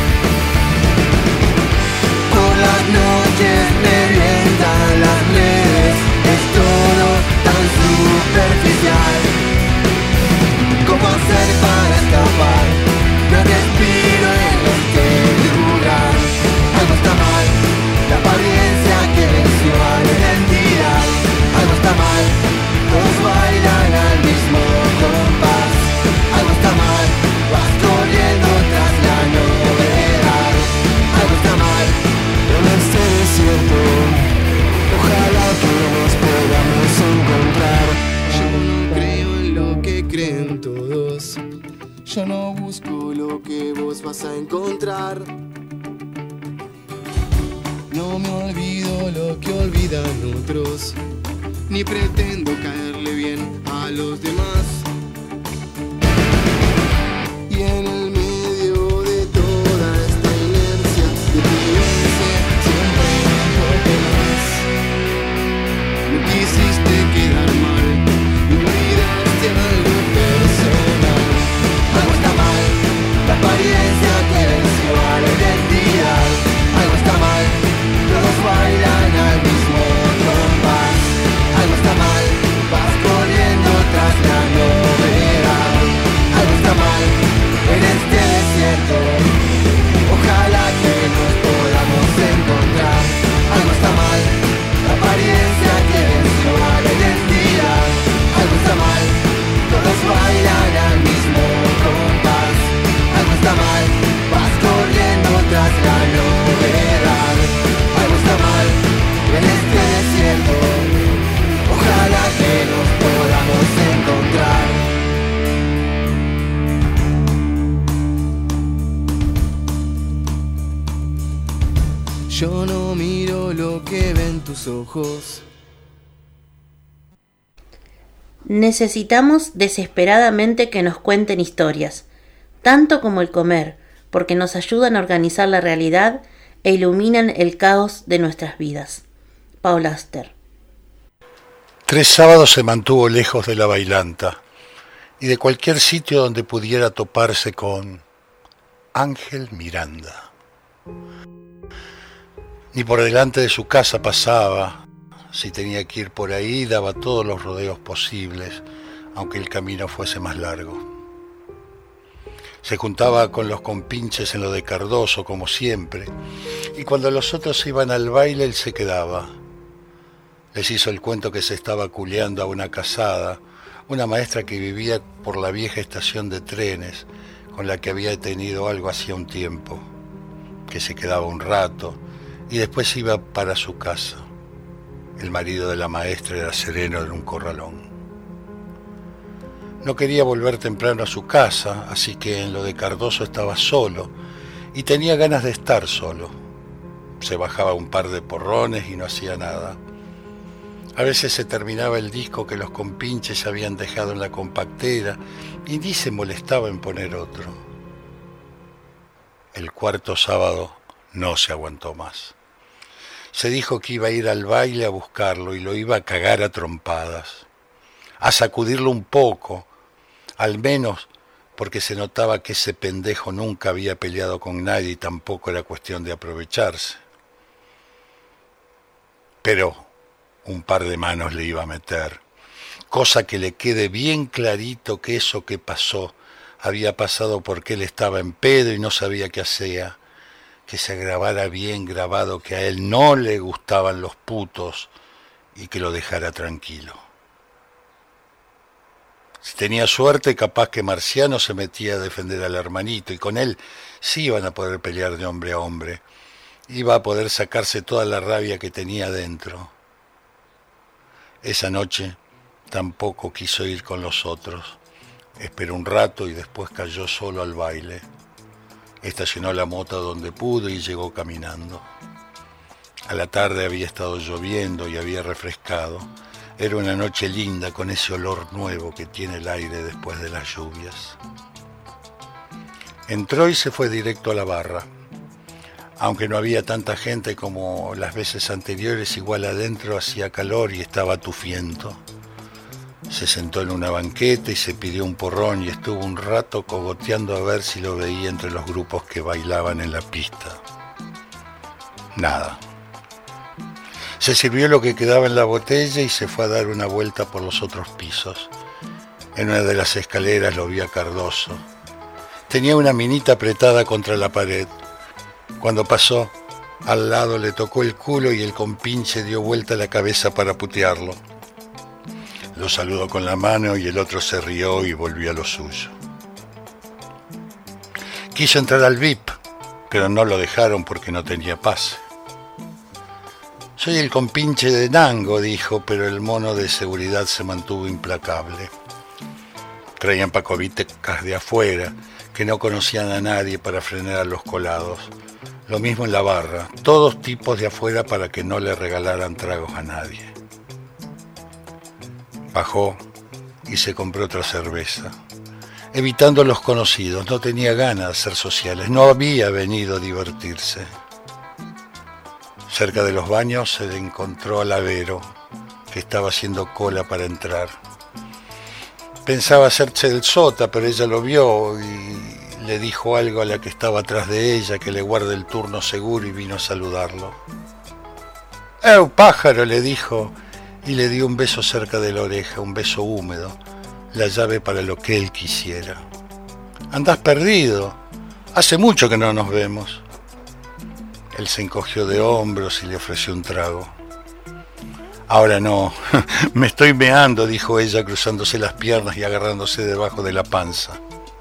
Por las noches me vientan las redes, es todo tan superficial. ¿Cómo hacer para escapar? No respiro en este lugar. Algo está mal, la apariencia que venció a la identidad. Algo está mal, todos bailan al mismo compás. Algo está mal, vas corriendo tras la novedad. Algo está mal, pero no sé si es cierto. Ojalá que nos podamos encontrar. Yo no creo en lo que creen todos, yo no busco lo que vos vas a encontrar. No me olvido lo que olvidan otros, ni pretendo caerle bien a los demás. Y en el medio de toda esta inercia de violencia siempre un poco más. No quisiste quedar mal y olvidaste algo personal. Algo está mal, la apariencia que venció a la identidad. Algo está mal, todos bailan al mismo compás. Algo está mal, vas corriendo tras la novedad. Algo está mal en este desierto, ojalá que nos podamos encontrar. Algo está mal, la apariencia que venció a la identidad. Algo está mal, todos bailan al mismo compás. Algo está mal, vas corriendo tras la novedad. Algo está mal en este desierto, ojalá que nos podamos encontrar. Yo no miro lo que ven tus ojos. Necesitamos desesperadamente que nos cuenten historias, tanto como el comer, porque nos ayudan a organizar la realidad e iluminan el caos de nuestras vidas. Paul Auster. Tres sábados se mantuvo lejos de la bailanta y de cualquier sitio donde pudiera toparse con Ángel Miranda. Ni por delante de su casa pasaba, si tenía que ir por ahí daba todos los rodeos posibles, aunque el camino fuese más largo. Se juntaba con los compinches en lo de Cardoso, como siempre, y cuando los otros iban al baile él se quedaba. Les hizo el cuento que se estaba culeando a una casada, una maestra que vivía por la vieja estación de trenes, con la que había tenido algo hacía un tiempo, que se quedaba un rato y después iba para su casa. El marido de la maestra era sereno en un corralón. No quería volver temprano a su casa, así que en lo de Cardoso estaba solo y tenía ganas de estar solo. Se bajaba un par de porrones y no hacía nada. A veces se terminaba el disco que los compinches habían dejado en la compactera y ni se molestaba en poner otro. El cuarto sábado no se aguantó más. Se dijo que iba a ir al baile a buscarlo y lo iba a cagar a trompadas, a sacudirlo un poco, al menos porque se notaba que ese pendejo nunca había peleado con nadie y tampoco era cuestión de aprovecharse. Pero un par de manos le iba a meter, cosa que le quede bien clarito que eso que pasó había pasado porque él estaba en pedo y no sabía qué hacía, que se grabara bien grabado que a él no le gustaban los putos y que lo dejara tranquilo. Si tenía suerte, capaz que Marciano se metía a defender al hermanito y con él sí iban a poder pelear de hombre a hombre. Iba a poder sacarse toda la rabia que tenía dentro. Esa noche tampoco quiso ir con los otros. Esperó un rato y después cayó solo al baile. Estacionó la moto donde pudo y llegó caminando. A la tarde había estado lloviendo y había refrescado. Era una noche linda con ese olor nuevo que tiene el aire después de las lluvias. Entró y se fue directo a la barra. Aunque no había tanta gente como las veces anteriores, igual adentro hacía calor y estaba tufiento. Se sentó en una banqueta y se pidió un porrón y estuvo un rato cogoteando a ver si lo veía entre los grupos que bailaban en la pista. Nada. Se sirvió lo que quedaba en la botella y se fue a dar una vuelta por los otros pisos. En una de las escaleras lo vio a Cardoso. Tenía una minita apretada contra la pared. Cuando pasó, al lado le tocó el culo y el compinche dio vuelta la cabeza para putearlo. Lo saludó con la mano y el otro se rió y volvió a lo suyo. Quiso entrar al V I P, pero no lo dejaron porque no tenía pase. Soy el compinche de Nango, dijo, pero el mono de seguridad se mantuvo implacable. Traían pacovitecas de afuera, que no conocían a nadie para frenar a los colados. Lo mismo en la barra, todos tipos de afuera para que no le regalaran tragos a nadie. Bajó y se compró otra cerveza, evitando los conocidos. No tenía ganas de ser sociales, no había venido a divertirse. Cerca de los baños se le encontró al Avero, que estaba haciendo cola para entrar. Pensaba hacerse el sota, pero ella lo vio y le dijo algo a la que estaba atrás de ella, que le guarde el turno seguro, y vino a saludarlo. ¡Eh, pájaro!, le dijo, y le dio un beso cerca de la oreja, un beso húmedo, la llave para lo que él quisiera. «Andás perdido, hace mucho que no nos vemos». Él se encogió de hombros y le ofreció un trago. «Ahora no, me estoy meando», dijo ella, cruzándose las piernas y agarrándose debajo de la panza.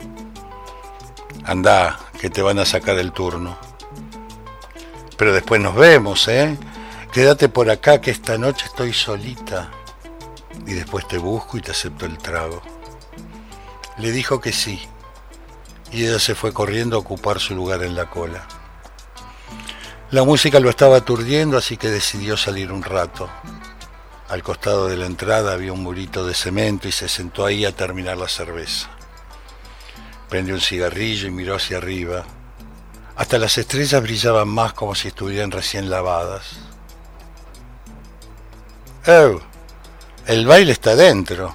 «Andá, que te van a sacar el turno». «Pero después nos vemos, ¿eh? Quédate por acá que esta noche estoy solita y después te busco y te acepto el trago». Le dijo que sí y ella se fue corriendo a ocupar su lugar en la cola. La música lo estaba aturdiendo, así que decidió salir un rato. Al costado de la entrada había un murito de cemento y se sentó ahí a terminar la cerveza. Prendió un cigarrillo y miró hacia arriba. Hasta las estrellas brillaban más, como si estuvieran recién lavadas. «Oh, el baile está dentro».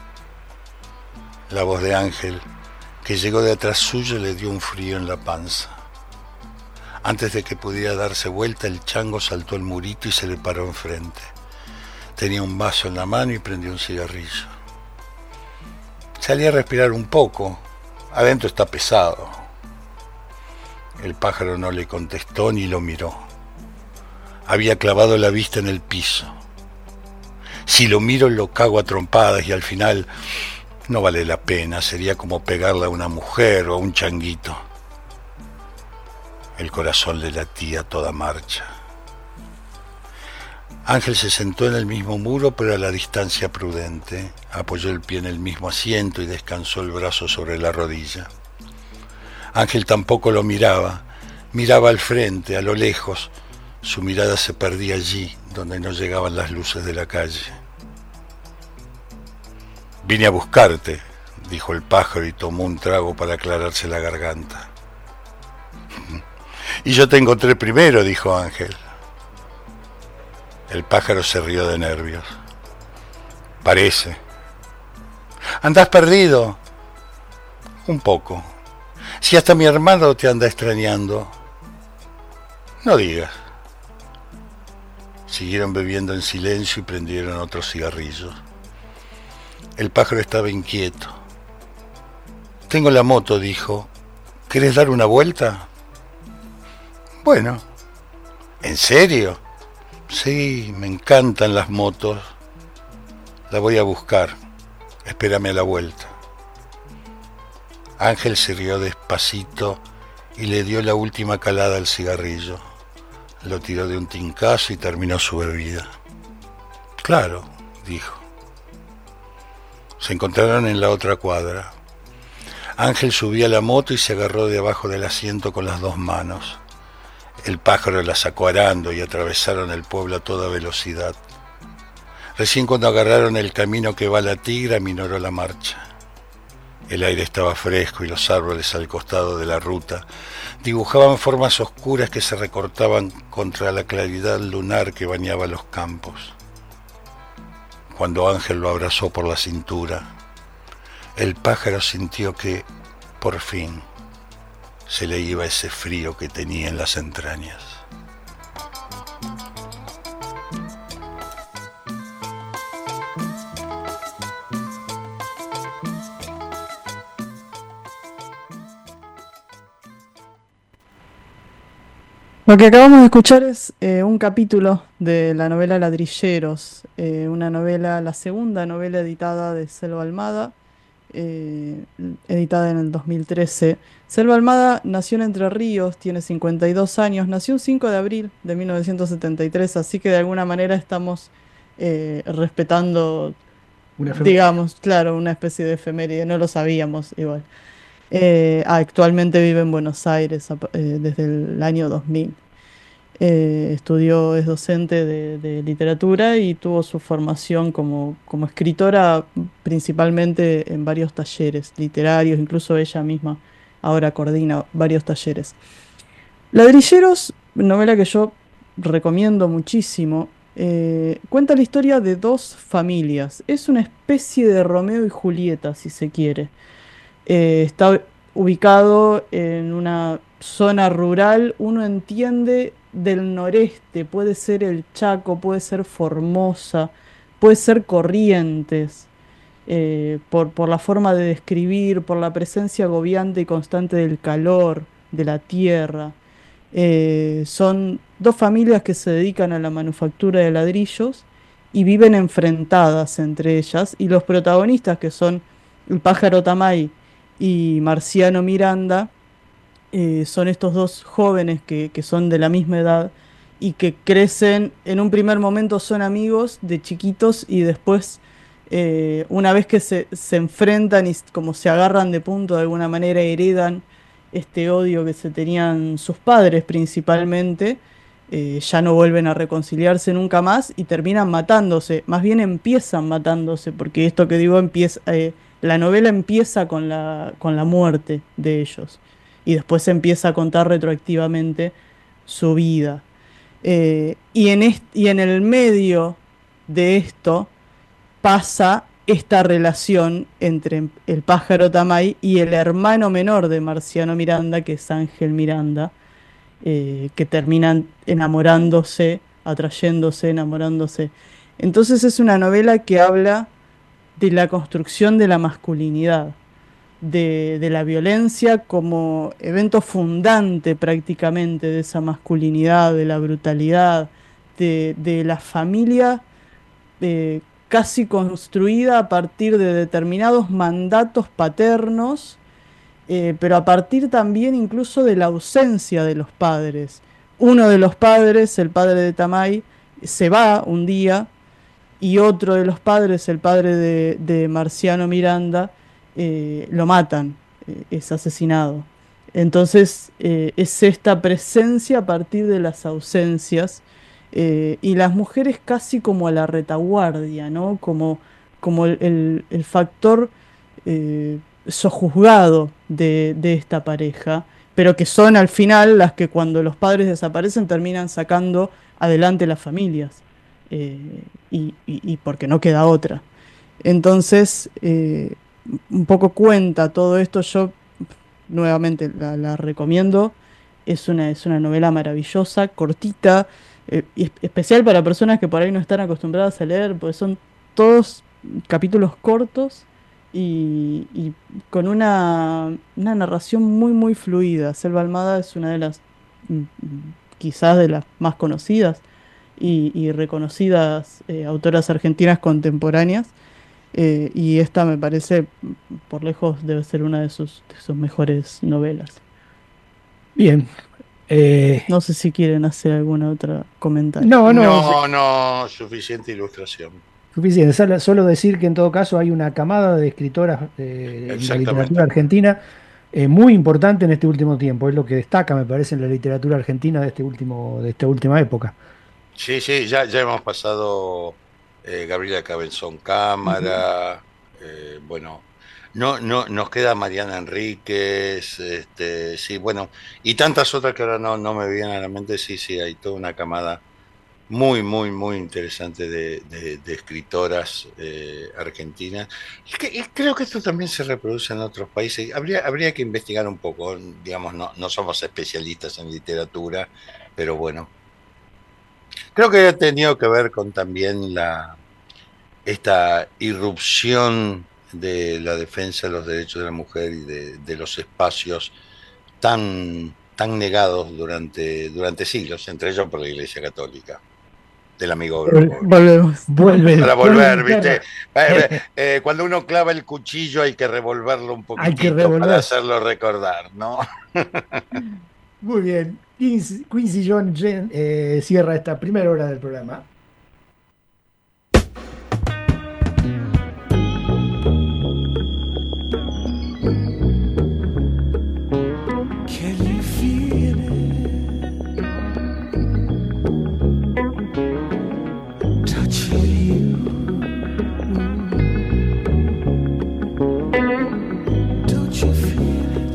La voz de Ángel, que llegó de atrás suyo, le dio un frío en la panza. Antes de que pudiera darse vuelta, el chango saltó el murito y se le paró enfrente. Tenía un vaso en la mano y prendió un cigarrillo. Salí a respirar un poco. Adentro está pesado. El pájaro no le contestó ni lo miró. Había clavado la vista en el piso. Si lo miro lo cago a trompadas y al final no vale la pena. Sería como pegarle a una mujer o a un changuito. El corazón le latía a toda marcha. Ángel se sentó en el mismo muro, pero a la distancia prudente. Apoyó el pie en el mismo asiento y descansó el brazo sobre la rodilla. Ángel tampoco lo miraba. Miraba al frente, a lo lejos. Su mirada se perdía allí, donde no llegaban las luces de la calle. «Vine a buscarte», dijo el pájaro y tomó un trago para aclararse la garganta. «Y yo te encontré primero», dijo Ángel. El pájaro se rió de nervios. «Parece». «¿Andás perdido?» «Un poco. Si hasta mi hermano te anda extrañando». «No digas». Siguieron bebiendo en silencio y prendieron otros cigarrillos. El pájaro estaba inquieto. Tengo la moto, dijo. ¿Querés dar una vuelta? Bueno. ¿En serio? Sí, me encantan las motos. La voy a buscar. Espérame a la vuelta. Ángel se rió despacito y le dio la última calada al cigarrillo. Lo tiró de un tincazo y terminó su bebida. Claro, dijo. Se encontraron en la otra cuadra. Ángel subía a la moto y se agarró de abajo del asiento con las dos manos. El pájaro la sacó arando y atravesaron el pueblo a toda velocidad. Recién cuando agarraron el camino que va a la Tigra, aminoró la marcha. El aire estaba fresco y los árboles al costado de la ruta dibujaban formas oscuras que se recortaban contra la claridad lunar que bañaba los campos. Cuando Ángel lo abrazó por la cintura, el pájaro sintió que, por fin, se le iba ese frío que tenía en las entrañas. Lo que acabamos de escuchar es eh, un capítulo de la novela Ladrilleros, eh, una novela, la segunda novela editada de Selva Almada, eh, editada en el dos mil trece. Selva Almada nació en Entre Ríos, tiene cincuenta y dos años, nació un cinco de abril de mil novecientos setenta y tres, así que de alguna manera estamos eh, respetando, Una digamos, claro, una especie de efeméride, no lo sabíamos igual. Eh, actualmente vive en Buenos Aires eh, desde el año dos mil. Eh, estudió, es docente de, de literatura y tuvo su formación como, como escritora principalmente en varios talleres literarios, incluso ella misma ahora coordina varios talleres. Ladrilleros, novela que yo recomiendo muchísimo, eh, cuenta la historia de dos familias. Es una especie de Romeo y Julieta, si se quiere. Eh, está ubicado en una zona rural, uno entiende, del noreste, puede ser el Chaco, puede ser Formosa, puede ser Corrientes, eh, por, por la forma de describir, por la presencia agobiante y constante del calor, de la tierra. Eh, son dos familias que se dedican a la manufactura de ladrillos y viven enfrentadas entre ellas, y los protagonistas, que son el pájaro Tamay y Marciano Miranda, eh, son estos dos jóvenes que, que son de la misma edad y que crecen, en un primer momento son amigos de chiquitos y después, eh, una vez que se, se enfrentan y como se agarran de punto, de alguna manera heredan este odio que se tenían sus padres principalmente, eh, ya no vuelven a reconciliarse nunca más y terminan matándose, más bien empiezan matándose, porque esto que digo, empieza, eh, la novela empieza con la, con la muerte de ellos y después se empieza a contar retroactivamente su vida. Eh, y, en est- y en el medio de esto pasa esta relación entre el pájaro Tamay y el hermano menor de Marciano Miranda, que es Ángel Miranda, eh, que terminan enamorándose, atrayéndose, enamorándose. Entonces es una novela que habla de la construcción de la masculinidad, de, de la violencia como evento fundante prácticamente de esa masculinidad, de la brutalidad, de, de la familia eh, casi construida a partir de determinados mandatos paternos, eh, pero a partir también incluso de la ausencia de los padres. Uno de los padres, el padre de Tamay, se va un día, y otro de los padres, el padre de, de Marciano Miranda, eh, lo matan, eh, es asesinado. Entonces eh, es esta presencia a partir de las ausencias, eh, y las mujeres casi como a la retaguardia, ¿no? Como, como el, el, el factor eh, sojuzgado de, de esta pareja, pero que son al final las que cuando los padres desaparecen terminan sacando adelante las familias. Eh, y, y, y porque no queda otra. Entonces, eh, un poco cuenta todo esto. Yo nuevamente la, la recomiendo. Es una, es una novela maravillosa, cortita, eh, y especial para personas que por ahí no están acostumbradas a leer, porque son todos capítulos cortos y, y con una, una narración muy muy fluida. Selva Almada es una de las, mm, quizás de las más conocidas y, y reconocidas eh, autoras argentinas contemporáneas, eh, y esta me parece, por lejos, debe ser una de sus, de sus mejores novelas. Bien. Eh, No sé si quieren hacer alguna otra comentario. no, no, No, no, suficiente ilustración. suficiente. Solo, solo decir que en todo caso hay una camada de escritoras eh, en la Exactamente. literatura argentina eh, muy importante en este último tiempo. Es lo que destaca, me parece, en la literatura argentina de este último, de esta última época. Sí, sí, ya, ya hemos pasado eh, Gabriela Cabezón Cámara, eh, bueno, no, no, nos queda Mariana Enríquez, este, sí, bueno, y tantas otras que ahora no, no me vienen a la mente, sí, sí, hay toda una camada muy, muy, muy interesante de, de- de escritoras eh, argentinas. Y que- y creo que esto también se reproduce en otros países. Habría, habría que investigar un poco, digamos, no, no somos especialistas en literatura, pero bueno. Creo que ha tenido que ver con también la, esta irrupción de la defensa de los derechos de la mujer y de, de los espacios tan, tan negados durante, durante siglos, entre ellos por la Iglesia Católica, del amigo Grogo. Volvemos. Vuelve. Para volver, vuelve, ¿viste? claro. Eh, eh, cuando uno clava el cuchillo hay que revolverlo un Hay que poquitito revolver. para hacerlo recordar, ¿no? Muy bien. Quincy, Quincy John Jen, eh, cierra esta primera hora del programa. Can you feel it? Touching you. Don't you feel it?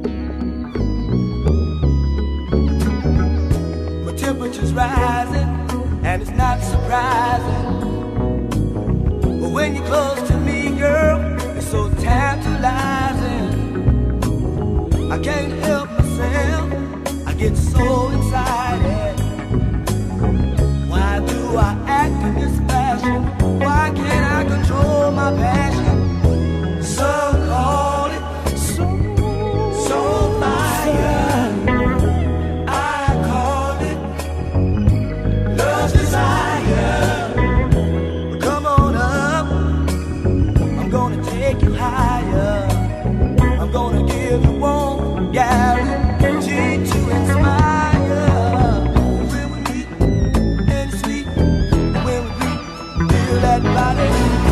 My temperature's rising, and it's not surprising. But when you're close to me, girl, it's so tantalizing. I can't help myself, I get so excited. Why do I act in this fashion? Why can't I control my passion? Some call it soul, soul fire. I call it love's desire. But come on up, I'm gonna take you higher. I'm gonna give you one guarantee to inspire. When we meet and it's sweet, when we meet, feel that body.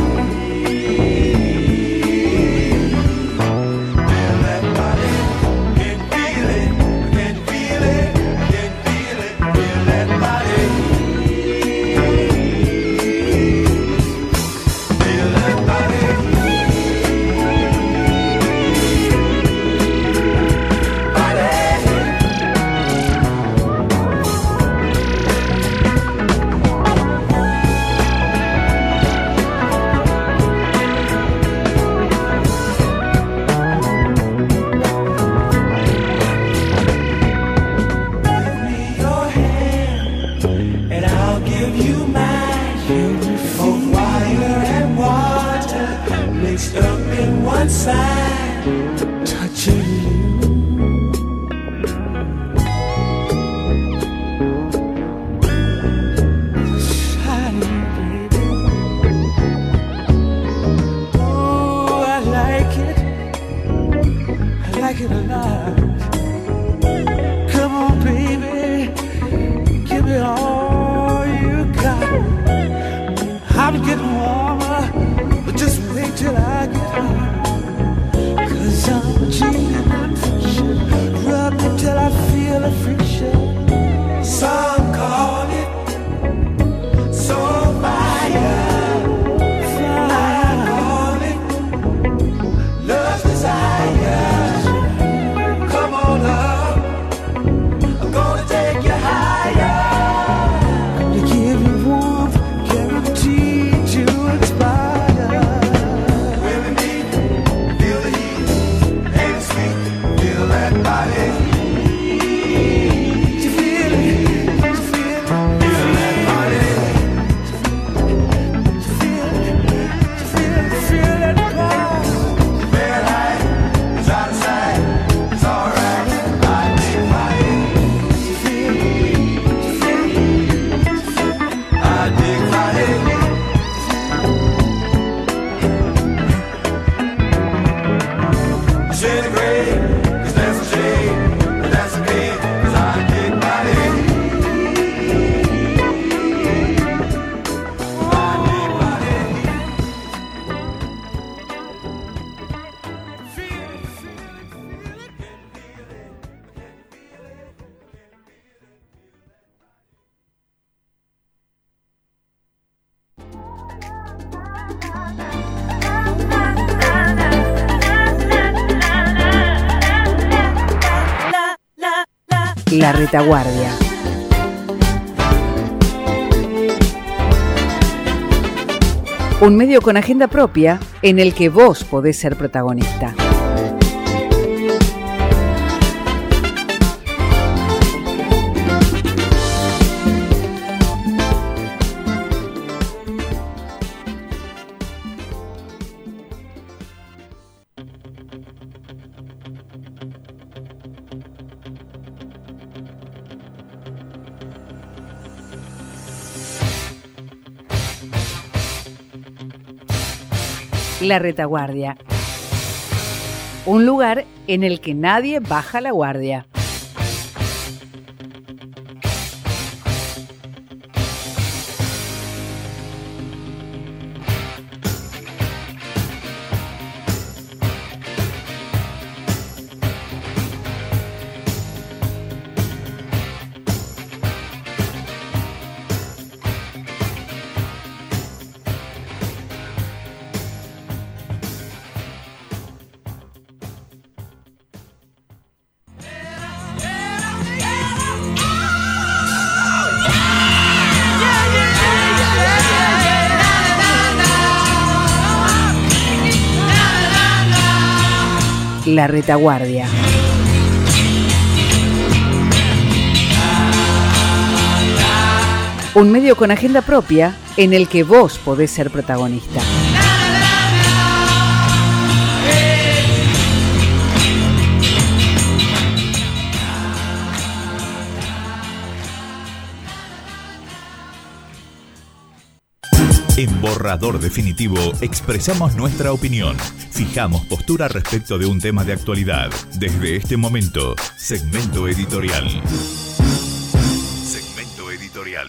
Feel that body. Can feel it, can feel it, can feel it, feel that body. Feel that body. Give me your hand, and I'll give you mine. Of fire and water mixed up in one side, touching you. Shining, baby. Oh, I like it. I like it a lot. Come on, baby, give me all you got. I'm getting warmer, but just wait till I get home. Cause I'm a cheating and friction. Rub me till I feel a friction. Some call it soul fire. I call it love's desire. Come shade of gray, cause that's a shade, but that's okay, cause I dig my day. I dig my day. Feel it, feel it, feel it, can feel it, can feel it, can feel it. La Retaguardia. Un medio con agenda propia en el que vos podés ser protagonista. La Retaguardia. Un lugar en el que nadie baja la guardia. La Retaguardia. Un medio con agenda propia en el que vos podés ser protagonista. En Borrador Definitivo expresamos nuestra opinión. Fijamos postura respecto de un tema de actualidad. Desde este momento, segmento editorial. Segmento editorial.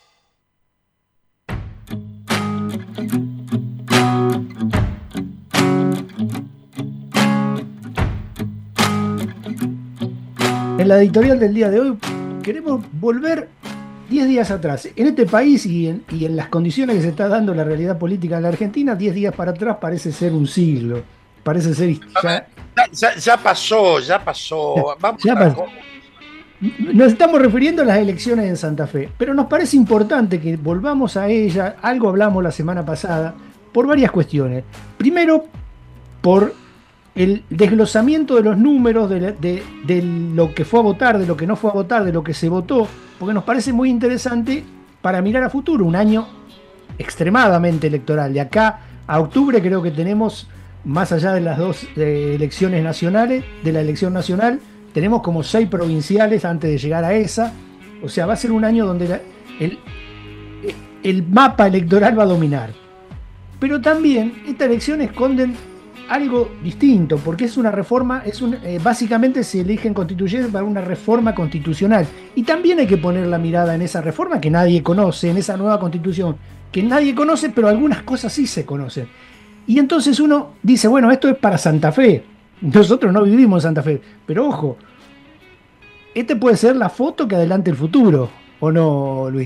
En la editorial del día de hoy queremos volver diez días atrás. En este país y en, y en las condiciones que se está dando la realidad política en la Argentina, diez días para atrás parece ser un siglo. Parece ser... Ya, ya, ya pasó, ya pasó. Vamos ya a pasó. Nos estamos refiriendo a las elecciones en Santa Fe, pero nos parece importante que volvamos a ella. Algo hablamos la semana pasada, por varias cuestiones. Primero, por el desglosamiento de los números de, de, de lo que fue a votar, de lo que no fue a votar, de lo que se votó, porque nos parece muy interesante para mirar a futuro, un año extremadamente electoral. De acá a octubre creo que tenemos, más allá de las dos eh, elecciones nacionales, de la elección nacional, tenemos como seis provinciales antes de llegar a esa. O sea, va a ser un año donde la, el, el mapa electoral va a dominar. Pero también estas elecciones esconden algo distinto, porque es una reforma, es un, eh, básicamente se eligen constituyentes para una reforma constitucional. Y también hay que poner la mirada en esa reforma que nadie conoce, en esa nueva constitución que nadie conoce, pero algunas cosas sí se conocen. Y entonces uno dice, bueno, esto es para Santa Fe. Nosotros no vivimos en Santa Fe, pero ojo, este puede ser la foto que adelante el futuro, ¿o no, Luis?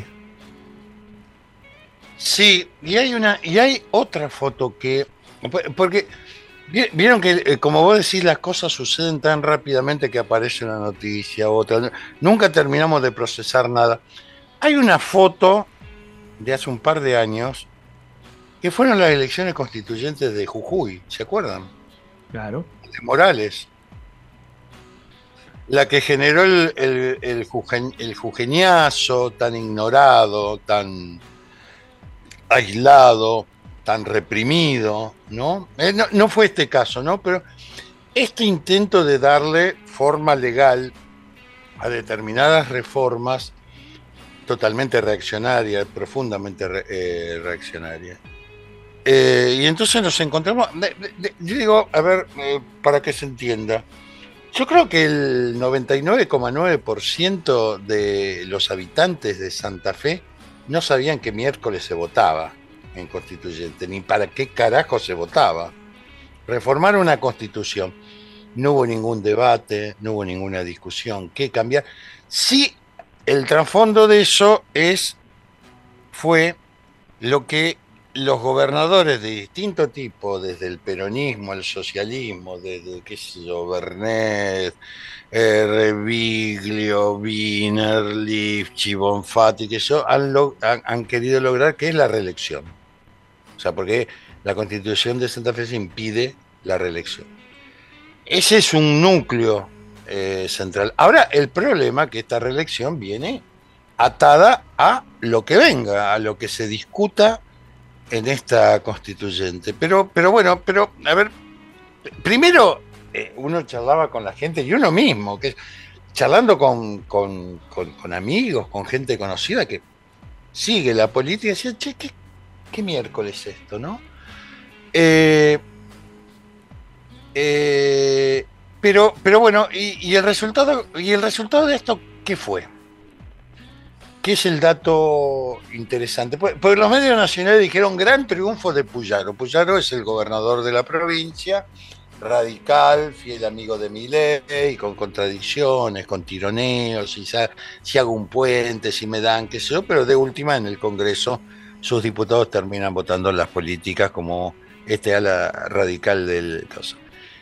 Sí, y hay una, y hay otra foto que, porque vieron que, como vos decís, las cosas suceden tan rápidamente que aparece una noticia, otra, nunca terminamos de procesar nada. Hay una foto de hace un par de años que fueron las elecciones constituyentes de Jujuy, ¿se acuerdan? Claro. De Morales. La que generó el, el, el, jujeñ, el jujeñazo tan ignorado, tan aislado, tan reprimido, ¿no? Eh, no, no fue este caso, ¿no? Pero este intento de darle forma legal a determinadas reformas totalmente reaccionarias, profundamente re, eh, reaccionarias, Eh, y entonces nos encontramos, de, de, yo digo, a ver, eh, para que se entienda, yo creo que el noventa y nueve coma nueve por ciento de los habitantes de Santa Fe no sabían que miércoles se votaba en constituyente, ni para qué carajo se votaba. Reformar una constitución. No hubo ningún debate, no hubo ninguna discusión. ¿Qué cambiar? Sí, el trasfondo de eso es, fue lo que los gobernadores de distinto tipo, desde el peronismo, el socialismo, desde, qué sé yo, Bernet, eh, Reviglio, Wiener, Lifchi, Bonfatti, que eso, han, lo, han, han querido lograr, que es la reelección. O sea, porque la Constitución de Santa Fe se impide la reelección. Ese es un núcleo eh, central. Ahora, el problema es que esta reelección viene atada a lo que venga, a lo que se discuta en esta constituyente. Pero, pero bueno, pero, a ver, primero eh, uno charlaba con la gente y uno mismo, que charlando con, con, con, con amigos, con gente conocida que sigue la política, y decía, che, ¿qué, qué miércoles es esto, no? Eh, eh, pero, pero bueno, y, y el resultado, y el resultado de esto, ¿qué fue? ¿Qué es el dato interesante? Porque los medios nacionales dijeron gran triunfo de Puyaro. Puyaro es el gobernador de la provincia, radical, fiel amigo de Milei, con contradicciones, con tironeos, si, si hago un puente, si me dan, qué sé yo, pero de última en el Congreso sus diputados terminan votando las políticas como este ala radical del caso.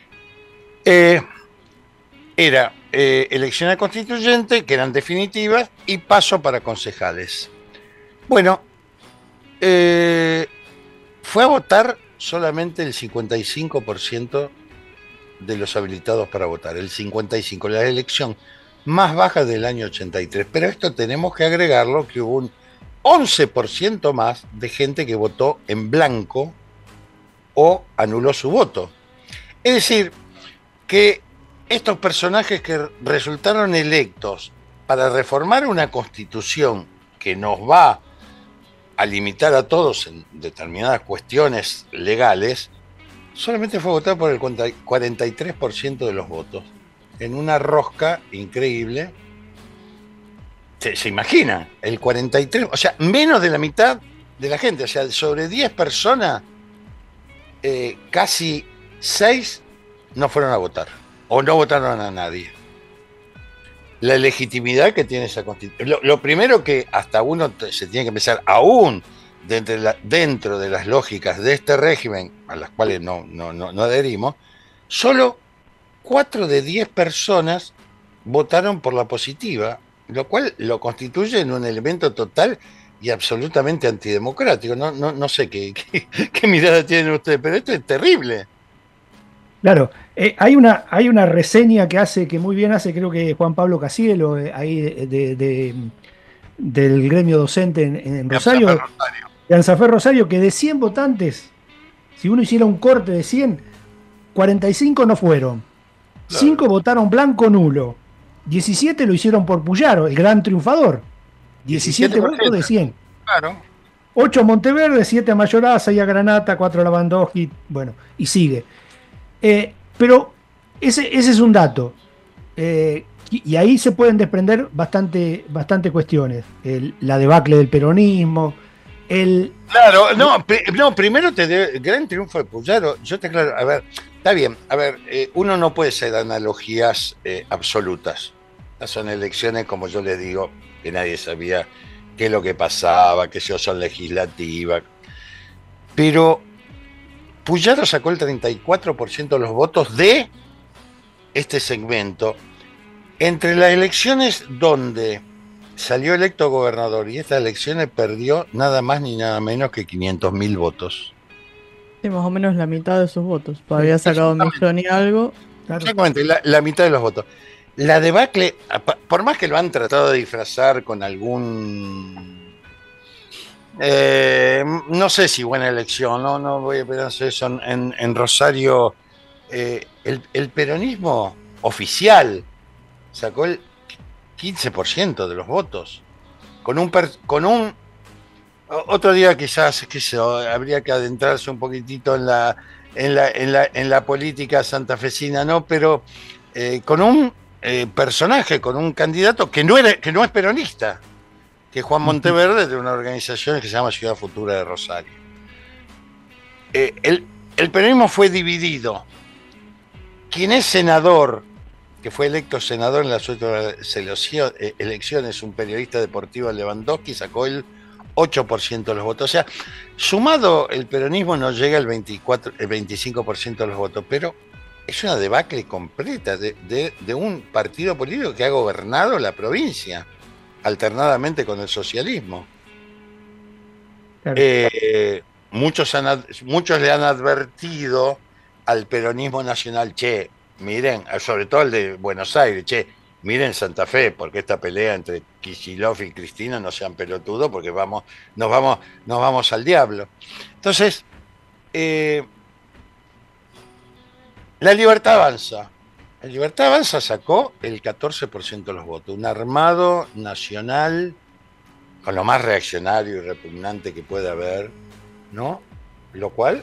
Eh, era eh, elecciones constituyentes, que eran definitivas, y paso para concejales. Bueno, eh, fue a votar solamente el cincuenta y cinco por ciento de los habilitados para votar, el cincuenta y cinco por ciento, la elección más baja del año ochenta y tres, pero esto tenemos que agregarlo, que hubo un once por ciento más de gente que votó en blanco o anuló su voto. Es decir, que estos personajes que resultaron electos para reformar una constitución que nos va a limitar a todos en determinadas cuestiones legales, solamente fue votado por el cuarenta y tres por ciento de los votos, en una rosca increíble. Se, se imagina, el cuarenta y tres por ciento, o sea, menos de la mitad de la gente, o sea, sobre diez personas, eh, casi seis no fueron a votar, o no votaron a nadie. La legitimidad que tiene esa constitución. Lo, lo primero que hasta uno se tiene que empezar, aún dentro de, la, dentro de las lógicas de este régimen, a las cuales no, no, no, no adherimos, solo cuatro de diez personas votaron por la positiva, lo cual lo constituye en un elemento total y absolutamente antidemocrático. No, no, no sé qué, qué, qué mirada tienen ustedes, pero esto es terrible. Claro, eh, hay una hay una reseña que hace, que muy bien hace, creo que Juan Pablo Casielo, eh, ahí de, de, de, del gremio docente en, en Rosario, de Rosario. de Anzafer Rosario, que de cien votantes, si uno hiciera un corte de cien, cuarenta y cinco no fueron, claro. cinco votaron blanco nulo, diecisiete lo hicieron por Puyaro, el gran triunfador, diecisiete votos de cien. Claro. ocho a Monteverde, siete a Mayorazza, seis a Granata, cuatro a Lavandowski, bueno, y sigue. Eh, pero ese, ese es un dato, eh, y, y ahí se pueden desprender bastante, bastante cuestiones. El, la debacle del peronismo, el... Claro, no, pri, no primero te de, el gran triunfo de Puyaro, yo te aclaro, a ver, está bien, a ver, eh, uno no puede hacer analogías eh, absolutas. Son elecciones, como yo les digo, que nadie sabía qué es lo que pasaba, que son legislativas, pero Puyaro sacó el treinta y cuatro por ciento de los votos de este segmento. Entre las elecciones donde salió electo gobernador y estas elecciones perdió nada más ni nada menos que quinientos mil votos. Sí, más o menos la mitad de sus votos. Había sacado un millón y algo. Exactamente, la, la mitad de los votos. La debacle, por más que lo han tratado de disfrazar con algún... Eh, no sé si buena elección, no, no voy a pensar eso. En, en Rosario, eh, el, el peronismo oficial sacó el quince por ciento de los votos, con un, per, con un Otro día quizás, qué sé yo, habría que adentrarse un poquitito en la, en la, en la, en la política santafesina, ¿no? Pero eh, con un eh, personaje, con un candidato que no, era, que no es peronista, que es Juan Monteverde, de una organización que se llama Ciudad Futura de Rosario. Eh, el, el peronismo fue dividido. Quien es senador, que fue electo senador en las otras elecciones, un periodista deportivo, Lewandowski, sacó el ocho por ciento de los votos. O sea, sumado el peronismo no llega al veinticuatro, el veinticinco por ciento de los votos, pero es una debacle completa de, de, de un partido político que ha gobernado la provincia, alternadamente con el socialismo. Claro. Eh, muchos, han, muchos le han advertido al peronismo nacional, che, miren, sobre todo el de Buenos Aires, che, miren Santa Fe, porque esta pelea entre Kicillof y Cristina no sean pelotudos, porque vamos, nos vamos, nos vamos al diablo. Entonces, eh, la Libertad Avanza. La Libertad Avanza sacó el catorce por ciento de los votos. Un armado nacional con lo más reaccionario y repugnante que puede haber, ¿no? Lo cual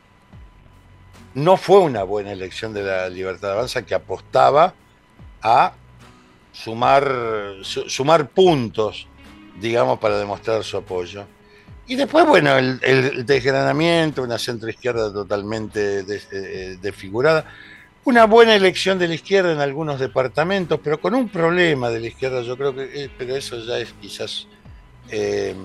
no fue una buena elección de la Libertad Avanza, que apostaba a sumar, su, sumar puntos, digamos, para demostrar su apoyo. Y después, bueno, el, el desgranamiento, una centroizquierda totalmente des, eh, desfigurada, una buena elección de la izquierda en algunos departamentos, pero con un problema de la izquierda, yo creo que, eh, pero eso ya es quizás eh,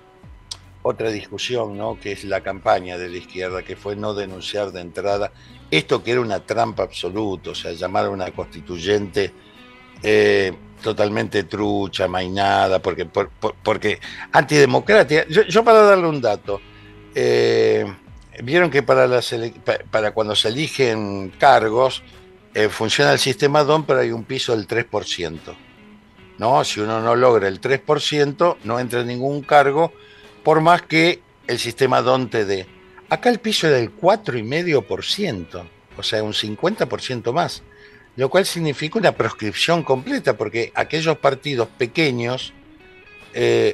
otra discusión, ¿no? Que es la campaña de la izquierda, que fue no denunciar de entrada esto que era una trampa absoluta, o sea, llamar a una constituyente Eh, totalmente trucha, mainada, porque, por, por, porque antidemocrática. Yo, yo para darle un dato, eh, vieron que para, las ele para cuando se eligen cargos eh, funciona el sistema D O N, pero hay un piso del tres por ciento, ¿no? Si uno no logra el tres por ciento, no entra en ningún cargo, por más que el sistema D O N te dé. Acá el piso era del cuatro coma cinco por ciento, o sea, un cincuenta por ciento más, lo cual significa una proscripción completa, porque aquellos partidos pequeños eh,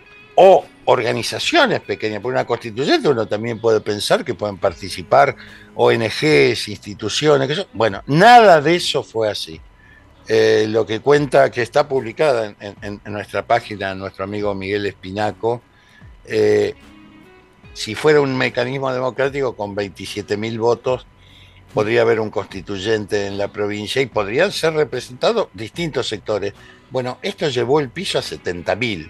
o organizaciones pequeñas, por una constituyente uno también puede pensar que pueden participar O N Ges, instituciones, que eso, bueno, nada de eso fue así. Eh, lo que cuenta, que está publicada en, en, en nuestra página, nuestro amigo Miguel Espinaco, eh, si fuera un mecanismo democrático con veintisiete mil votos, podría haber un constituyente en la provincia y podrían ser representados distintos sectores. Bueno, esto llevó el piso a setenta mil.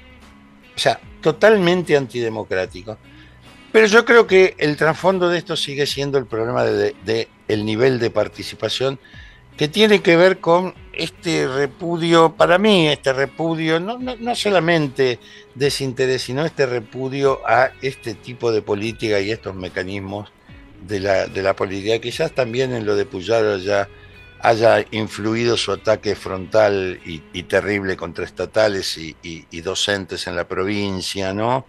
O sea, totalmente antidemocrático. Pero yo creo que el trasfondo de esto sigue siendo el problema de, de, de el nivel de participación, que tiene que ver con este repudio, para mí este repudio, no, no, no solamente desinterés, sino este repudio a este tipo de política y estos mecanismos de la, de la política. Quizás también en lo de Puyaro ya haya influido su ataque frontal y, y terrible contra estatales y, y, y docentes en la provincia, ¿no?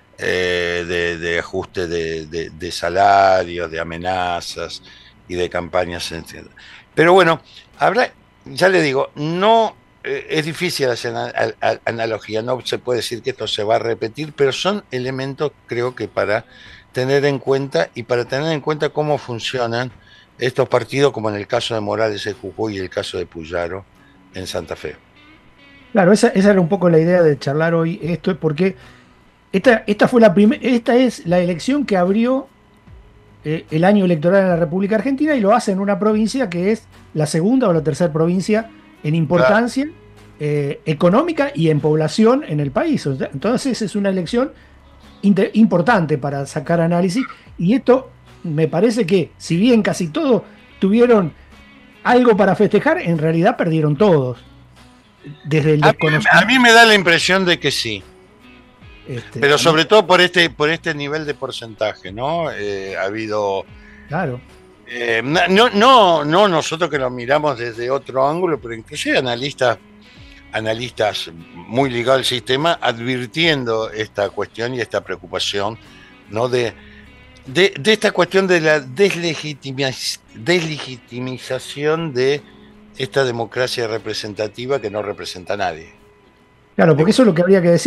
Eh, de, de ajuste de, de, de salarios, de amenazas y de campañas. Pero bueno, habrá, ya le digo, no eh, es difícil hacer ana, a, analogía, no se puede decir que esto se va a repetir, pero son elementos, creo que para tener en cuenta y para tener en cuenta cómo funcionan estos partidos, como en el caso de Morales en Jujuy y el caso de Puyaro en Santa Fe. Claro, esa, esa era un poco la idea de charlar hoy esto, porque esta, esta fue la primera, esta es la elección que abrió eh, el año electoral en la República Argentina, y lo hace en una provincia que es la segunda o la tercera provincia en importancia, claro, eh, económica y en población en el país. O sea, entonces es una elección importante para sacar análisis, y esto me parece que, si bien casi todos tuvieron algo para festejar, en realidad perdieron todos. Desde el a, mí, a mí me da la impresión de que sí, este, pero sobre mí... todo por este por este nivel de porcentaje, ¿no? Eh, ha habido, claro, eh, no no no nosotros que lo miramos desde otro ángulo, pero inclusive analistas analistas muy ligados al sistema advirtiendo esta cuestión y esta preocupación, ¿no? De, de, de esta cuestión de la deslegitimiz, deslegitimización de esta democracia representativa que no representa a nadie. Claro, porque eso es lo que habría que decir.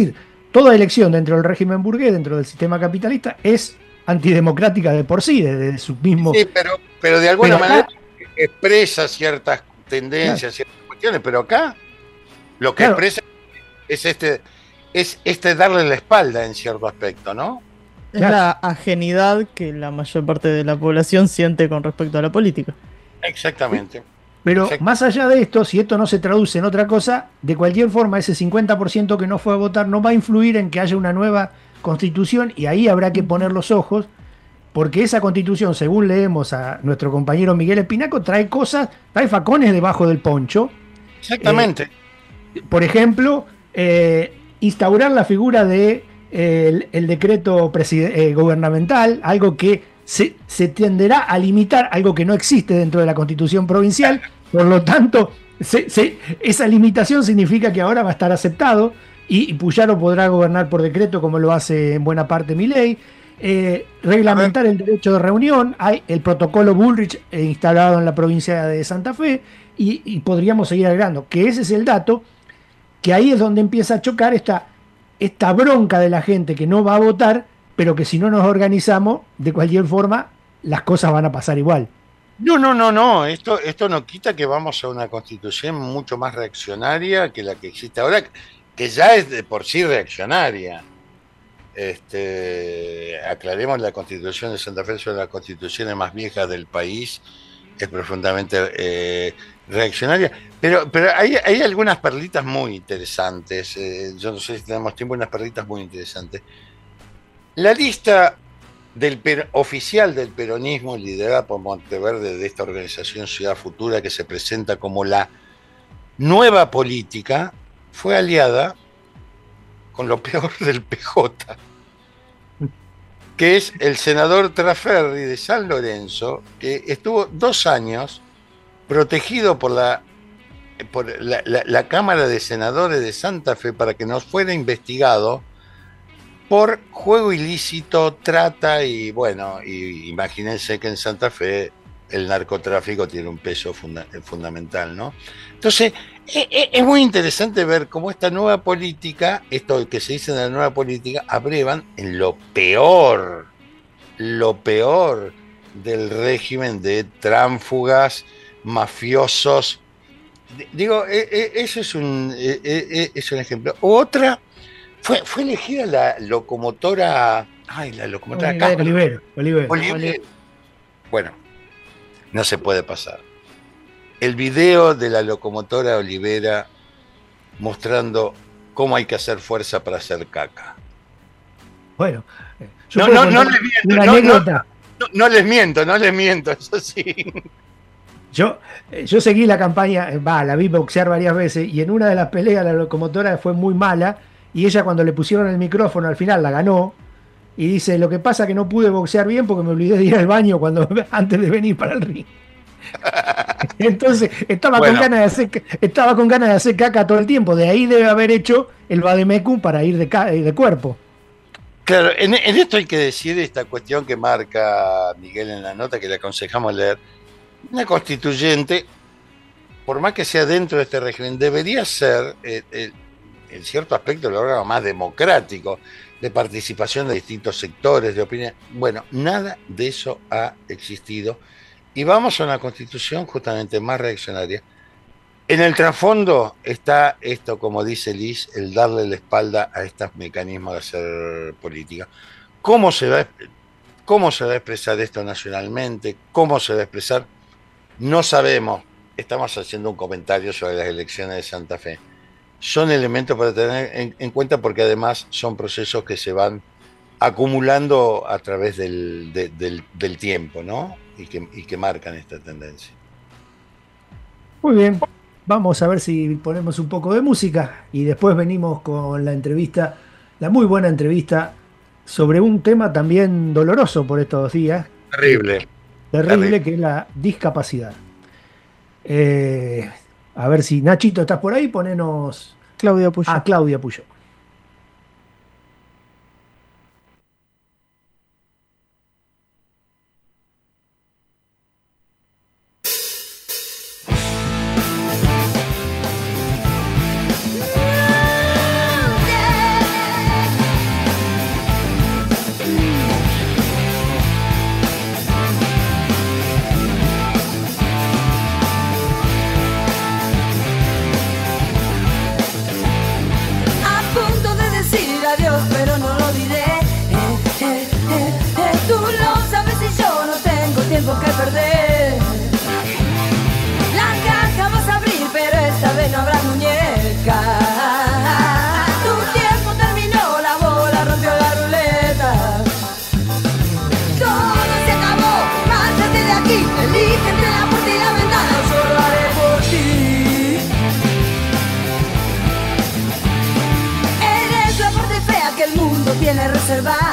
toda elección dentro del régimen burgués, dentro del sistema capitalista, es antidemocrática de por sí, desde su mismo... Sí, pero, pero de alguna pero acá, manera expresa ciertas tendencias, claro, ciertas cuestiones, pero acá lo que claro. expresa es este, es este darle la espalda en cierto aspecto, ¿no? Es claro. la ajenidad que la mayor parte de la población siente con respecto a la política. Exactamente. Pero Exacto. Más allá de esto, si esto no se traduce en otra cosa, de cualquier forma ese cincuenta por ciento que no fue a votar no va a influir en que haya una nueva constitución, y ahí habrá que poner los ojos, porque esa constitución, según leemos a nuestro compañero Miguel Espinaco, trae cosas, trae facones debajo del poncho. Exactamente. Eh, por ejemplo, eh, instaurar la figura de eh, el, el decreto eh, gubernamental, algo que se, se tenderá a limitar, algo que no existe dentro de la constitución provincial. Por lo tanto, se, se, esa limitación significa que ahora va a estar aceptado y, y Puyaro podrá gobernar por decreto, como lo hace en buena parte Milei. Eh, reglamentar el derecho de reunión, hay el protocolo Bullrich eh, instalado en la provincia de Santa Fe, y, y podríamos seguir agregando, que ese es el dato, que ahí es donde empieza a chocar esta, esta bronca de la gente que no va a votar, pero que si no nos organizamos, de cualquier forma, las cosas van a pasar igual. No, no, no, no. Esto, esto no quita que vamos a una constitución mucho más reaccionaria que la que existe ahora, que ya es de por sí reaccionaria. Este, aclaremos, la constitución de Santa Fe es una de las constituciones más viejas del país, es profundamente eh, reaccionaria, pero, pero hay, hay algunas perlitas muy interesantes. Eh, yo no sé si tenemos tiempo, unas perlitas muy interesantes. La lista del per, oficial del peronismo, liderada por Monteverde, de esta organización Ciudad Futura, que se presenta como la nueva política, fue aliada con lo peor del P J, que es el senador Traferri de San Lorenzo, que estuvo dos años protegido por la, por la, la, la Cámara de Senadores de Santa Fe para que no fuera investigado por juego ilícito, trata y, bueno, y imagínense que en Santa Fe el narcotráfico tiene un peso funda fundamental, ¿no? Entonces, es, es muy interesante ver cómo esta nueva política, esto que se dice en la nueva política, abrevan en lo peor, lo peor del régimen de tránfugas, mafiosos. Digo, eso es un, es un ejemplo. Otra, fue, fue elegida la locomotora, ay, la locomotora Olivero, Olivero, Olivero. Olivero. Bueno, no se puede pasar. El video de la locomotora Olivera mostrando cómo hay que hacer fuerza para hacer caca. Bueno, yo no, no, no les miento, una no, anécdota. No, no, no les miento, no les miento, eso sí. Yo, yo seguí la campaña, va, la vi boxear varias veces, y en una de las peleas la locomotora fue muy mala, y ella, cuando le pusieron el micrófono, al final la ganó, y dice: lo que pasa es que no pude boxear bien porque me olvidé de ir al baño cuando antes de venir para el ring. Entonces estaba, bueno. con ganas de hacer, estaba con ganas de hacer caca todo el tiempo. De ahí debe haber hecho el vademecum para ir de, de cuerpo. Claro, en, en esto hay que decir esta cuestión que marca Miguel en la nota, que le aconsejamos leer. Una constituyente, por más que sea dentro de este régimen, debería ser eh, eh, en cierto aspecto el órgano más democrático, de participación de distintos sectores, de opinión. Bueno, nada de eso ha existido. Y vamos a una constitución justamente más reaccionaria. En el trasfondo está esto, como dice Liz, el darle la espalda a estos mecanismos de hacer política. ¿Cómo se va a, cómo se va a expresar esto nacionalmente? ¿Cómo se va a expresar? No sabemos. Estamos haciendo un comentario sobre las elecciones de Santa Fe. Son elementos para tener en, en cuenta, porque además son procesos que se van acumulando a través del, de, del, del tiempo, ¿no? Y que, y que marcan esta tendencia. Muy bien, vamos a ver si ponemos un poco de música y después venimos con la entrevista, la muy buena entrevista sobre un tema también doloroso por estos días. Terrible. Terrible, terrible. Que es la discapacidad. Eh, a ver si, Nachito, ¿estás por ahí? Ponenos Claudia Puyó. Ah, Claudia Puyó. tiempo que perder. La caja vas a abrir, pero esta vez no habrá muñeca. Tu tiempo terminó, la bola rompió la ruleta. Todo se acabó, márchate de aquí. Elige entre la puerta y la ventana, yo lo haré por ti. Eres la parte fea que el mundo tiene reservada.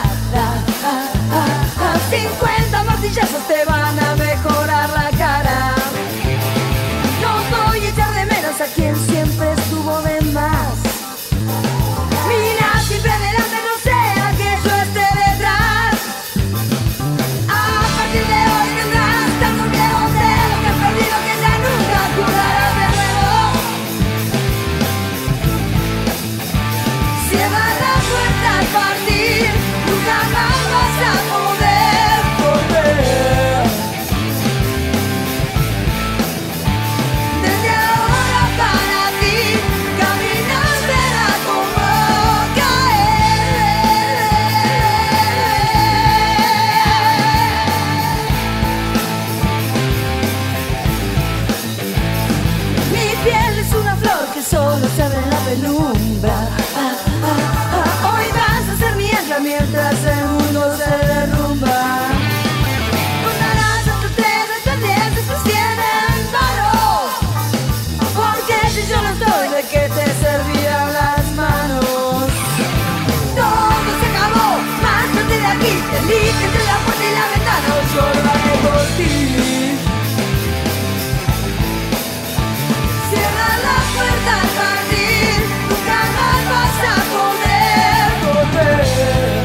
cincuenta martillazos te van a mejorar la cara. No voy a echar de menos a quien siempre estuvo de más. Mira siempre adelante, no sea que yo esté detrás. A partir de hoy tendrás tanto miedo de lo que has perdido que ya nunca curarás de nuevo. Cierra la puerta al partir, nunca más vas a poder volver. Desde ahora para ti, caminar será como caer. Mi piel es una flor que solo se abre en la penumbra. Ah, ah, ah. Hoy vas a ser mi ancla mientras el mundo se derrumba. Contarás hasta tres, hasta diez, después tienen valor. Porque si yo no estoy, ¿de qué te servirán las manos? Todo se acabó, márchate de aquí. Elige entre la puerta y la ventana, o yo lo haré por ti. Cierra la puerta al partir, nunca más vas a poder volver.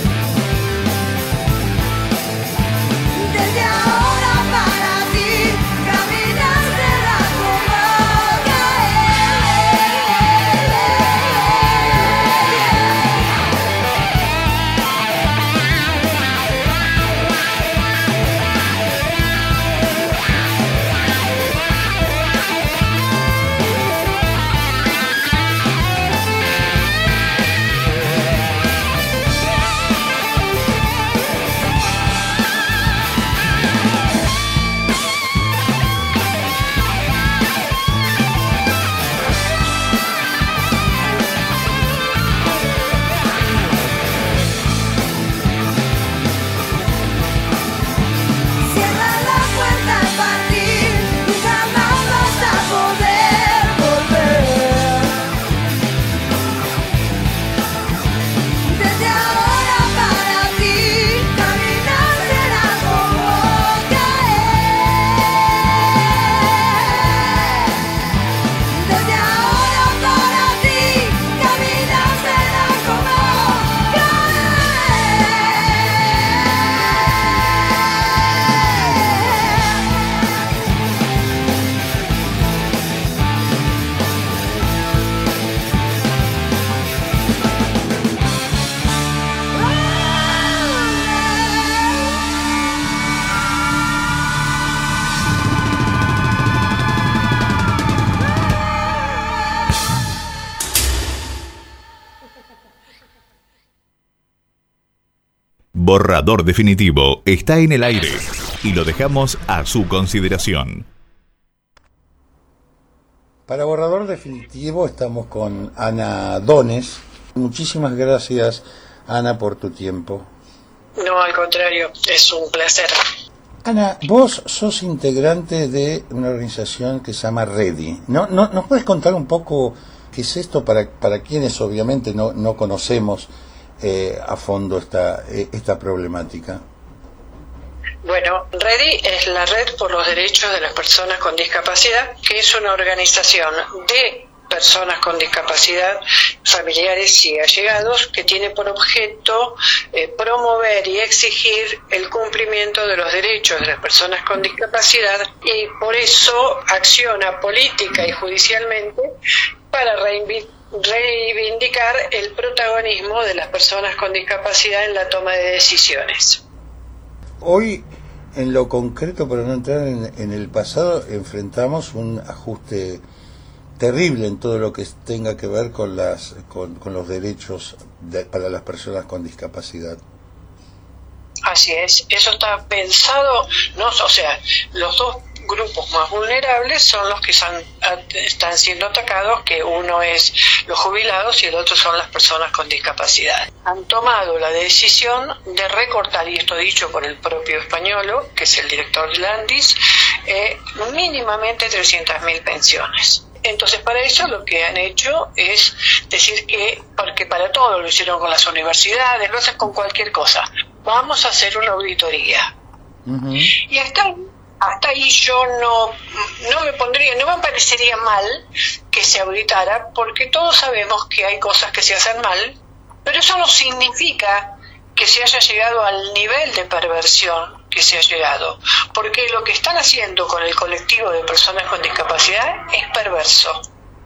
Desde ahora para ti, caminar será como cierra la puerta al partir, nunca más vas a poder volver. Desde ahora para ti, caminar será como caer. Desde ahora para ti, caminar será como Borrador Definitivo está en el aire y lo dejamos a su consideración. Para Borrador Definitivo estamos con Ana Dones. Muchísimas gracias, Ana, por tu tiempo. No, al contrario, es un placer. Ana, vos sos integrante de una organización que se llama Ready. ¿No, no, ¿Nos puedes contar un poco qué es esto para, para quienes obviamente no, no conocemos eh, a fondo esta, eh, esta problemática? Bueno, Ready es la Red por los Derechos de las Personas con Discapacidad, que es una organización de personas con discapacidad, familiares y allegados, que tiene por objeto eh, promover y exigir el cumplimiento de los derechos de las personas con discapacidad, y por eso acciona política y judicialmente para reivindicar el protagonismo de las personas con discapacidad en la toma de decisiones. Hoy, en lo concreto, para no entrar en, en el pasado, enfrentamos un ajuste terrible en todo lo que tenga que ver con las con, con los derechos de, para las personas con discapacidad. Así es, eso está pensado, no, o sea, los dos grupos más vulnerables son los que son, están siendo atacados, que uno es los jubilados y el otro son las personas con discapacidad. Han tomado la decisión de recortar, y esto dicho por el propio Españolo, que es el director de Landis, eh, mínimamente trescientas mil pensiones. Entonces, para eso lo que han hecho es decir que, porque para todo lo hicieron con las universidades, lo hacen con cualquier cosa, vamos a hacer una auditoría. Uh-huh. Y hasta, hasta ahí yo no, no me pondría, no me parecería mal que se auditara, porque todos sabemos que hay cosas que se hacen mal, pero eso no significa que se haya llegado al nivel de perversión que se ha llegado, porque lo que están haciendo con el colectivo de personas con discapacidad es perverso,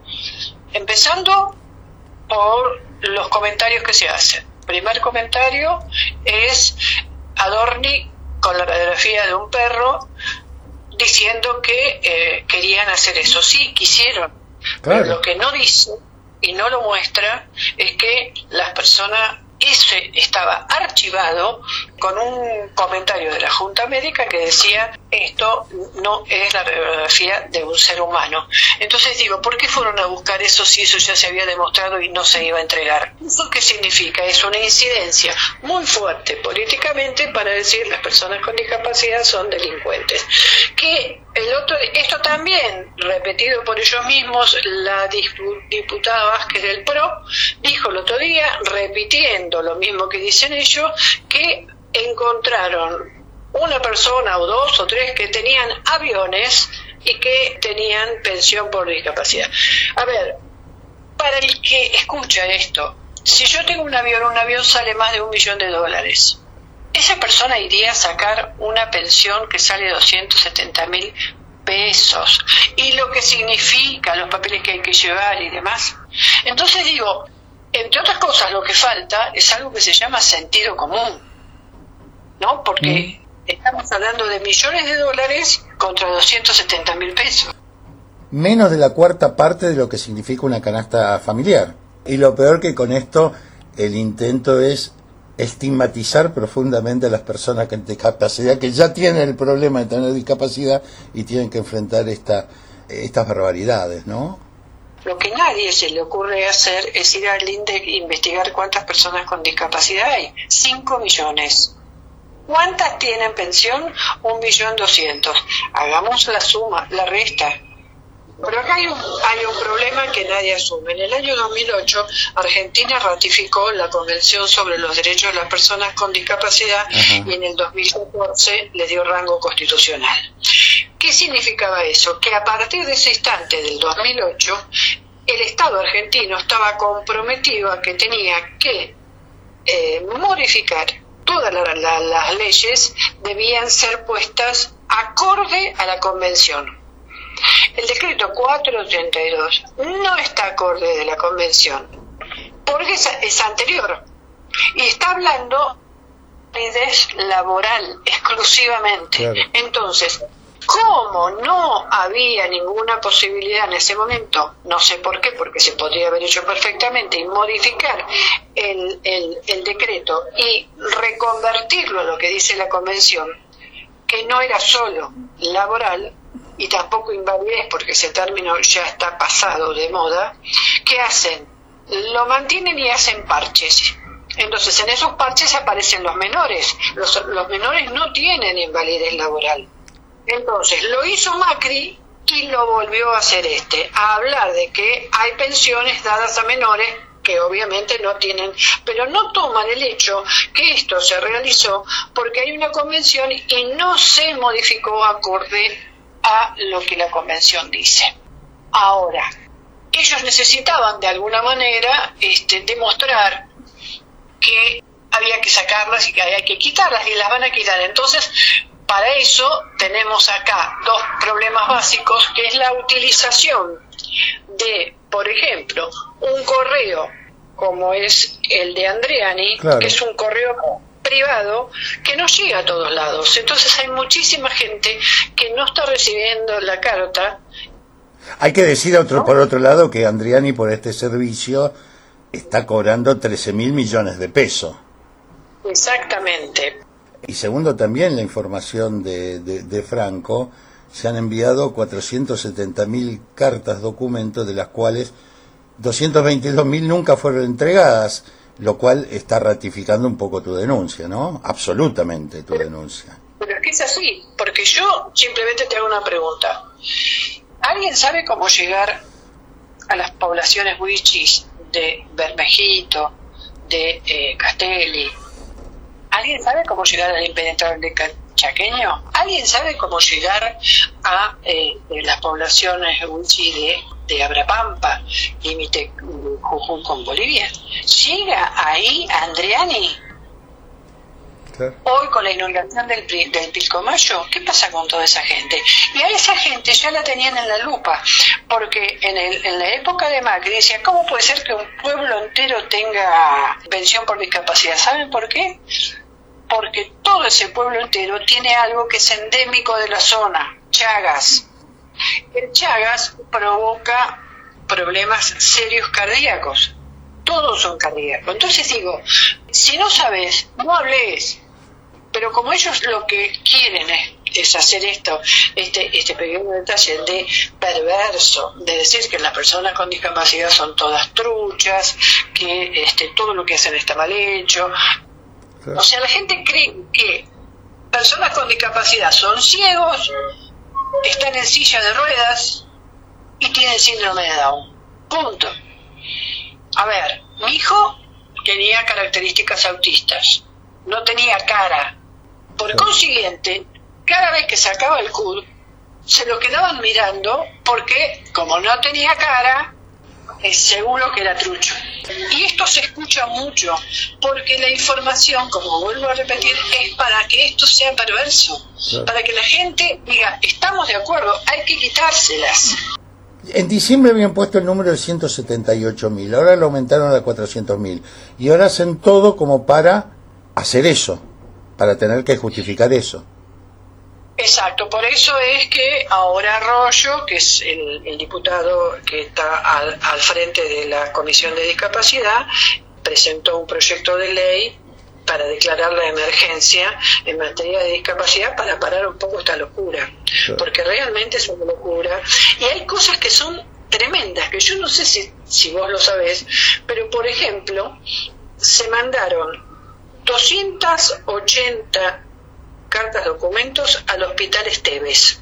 empezando por los comentarios que se hacen. Primer comentario es Adorni con la radiografía de un perro diciendo que eh, querían hacer eso. Sí, quisieron, claro. Pero lo que no dice y no lo muestra es que las personas, ese estaba archivado con un comentario de la Junta Médica que decía esto no es la radiografía de un ser humano. Entonces digo, ¿por qué fueron a buscar eso si eso ya se había demostrado y no se iba a entregar? ¿Eso qué significa? Es una incidencia muy fuerte políticamente para decir las personas con discapacidad son delincuentes. Que el otro, esto también repetido por ellos mismos, la diputada Vázquez del P R O dijo el otro día, repitiendo lo mismo que dicen ellos, que encontraron una persona o dos o tres que tenían aviones y que tenían pensión por discapacidad. A ver, para el que escucha esto, si yo tengo un avión, un avión sale más de un millón de dólares. Esa persona iría a sacar una pensión que sale doscientos setenta mil pesos y lo que significa los papeles que hay que llevar y demás. Entonces digo, entre otras cosas, lo que falta es algo que se llama sentido común, ¿no? Porque mm. estamos hablando de millones de dólares contra doscientos setenta mil pesos. Menos de la cuarta parte de lo que significa una canasta familiar. Y lo peor que con esto el intento es estigmatizar profundamente a las personas con discapacidad, que ya tienen el problema de tener discapacidad y tienen que enfrentar esta, estas barbaridades, ¿no? Lo que nadie se le ocurre hacer es ir al INDEC e investigar cuántas personas con discapacidad hay. Cinco millones. ¿Cuántas tienen pensión? Un millón doscientos. Hagamos la suma, la resta. Pero acá hay un, hay un problema que nadie asume. En el año dos mil ocho, Argentina ratificó la Convención sobre los Derechos de las Personas con Discapacidad. Ajá. Y en el dos mil catorce le dio rango constitucional. ¿Qué significaba eso? Que a partir de ese instante del dos mil ocho, el Estado argentino estaba comprometido a que tenía que eh, modificar todas la, la, las leyes, debían ser puestas acorde a la Convención. El decreto cuatrocientos ochenta y dos no está acorde de la Convención, porque es, es anterior, y está hablando de validez laboral exclusivamente. Claro. Entonces, como no había ninguna posibilidad en ese momento, no sé por qué, porque se podría haber hecho perfectamente y modificar el, el, el decreto y reconvertirlo a lo que dice la Convención, que no era solo laboral y tampoco invalidez, porque ese término ya está pasado de moda. ¿Qué hacen? Lo mantienen y hacen parches. Entonces en esos parches aparecen los menores. Los, los menores no tienen invalidez laboral. Entonces lo hizo Macri y lo volvió a hacer este, a hablar de que hay pensiones dadas a menores que obviamente no tienen, pero no toman el hecho que esto se realizó porque hay una convención y no se modificó acorde a lo que la convención dice. Ahora, ellos necesitaban de alguna manera este, demostrar que había que sacarlas y que había que quitarlas, y las van a quitar. Entonces, para eso tenemos acá dos problemas básicos, que es la utilización de, por ejemplo, un correo como es el de Andriani, claro, que es un correo privado que no llega a todos lados. Entonces hay muchísima gente que no está recibiendo la carta. Hay que decir otro, ¿no? Por otro lado, que Andriani por este servicio está cobrando trece mil millones de pesos. Exactamente. Y segundo, también la información de, de, de Franco, se han enviado cuatrocientas setenta mil cartas documentos, de las cuales doscientas veintidós mil nunca fueron entregadas, lo cual está ratificando un poco tu denuncia, ¿no? Absolutamente tu denuncia. Pero es que es así, porque yo simplemente te hago una pregunta. ¿Alguien sabe cómo llegar a las poblaciones wichis de Bermejito, de eh, Castelli? ¿Alguien sabe cómo llegar al impenetrable chaqueño? ¿Alguien sabe cómo llegar a eh, las poblaciones wichis de, de Abrapampa, límite Jujuy con Bolivia? ¿Llega ahí Andriani? Claro. Hoy con la inauguración del, del Pilcomayo, ¿qué pasa con toda esa gente? Y a esa gente ya la tenían en la lupa, porque en, el, en la época de Macri decía, ¿cómo puede ser que un pueblo entero tenga pensión por discapacidad? ¿Saben por qué? Porque todo ese pueblo entero tiene algo que es endémico de la zona, Chagas. El Chagas provoca problemas serios cardíacos. Todos son cardíacos. Entonces digo, si no sabes, no hables. Pero como ellos lo que quieren es, es hacer esto, este, este pequeño detalle de perverso, de decir que las personas con discapacidad son todas truchas, que este, todo lo que hacen está mal hecho. O sea, la gente cree que personas con discapacidad son ciegos, están en silla de ruedas y tienen síndrome de Down. Punto. A ver, mi hijo tenía características autistas, no tenía cara. Por consiguiente, cada vez que sacaba el C U D, se lo quedaban mirando porque, como no tenía cara, es seguro que era trucho. Y esto se escucha mucho, porque la información, como vuelvo a repetir, es para que esto sea perverso, claro. Para que la gente diga, estamos de acuerdo, hay que quitárselas. En diciembre habían puesto el número de ciento setenta y ocho mil, ahora lo aumentaron a cuatrocientos mil, y ahora hacen todo como para hacer eso, para tener que justificar eso. Exacto, por eso es que ahora Arroyo, que es el, el diputado que está al, al frente de la Comisión de Discapacidad, presentó un proyecto de ley para declarar la emergencia en materia de discapacidad para parar un poco esta locura, sí. Porque realmente es una locura y hay cosas que son tremendas, que yo no sé si, si vos lo sabés, pero por ejemplo, se mandaron doscientas ochenta cartas documentos al hospital Esteves,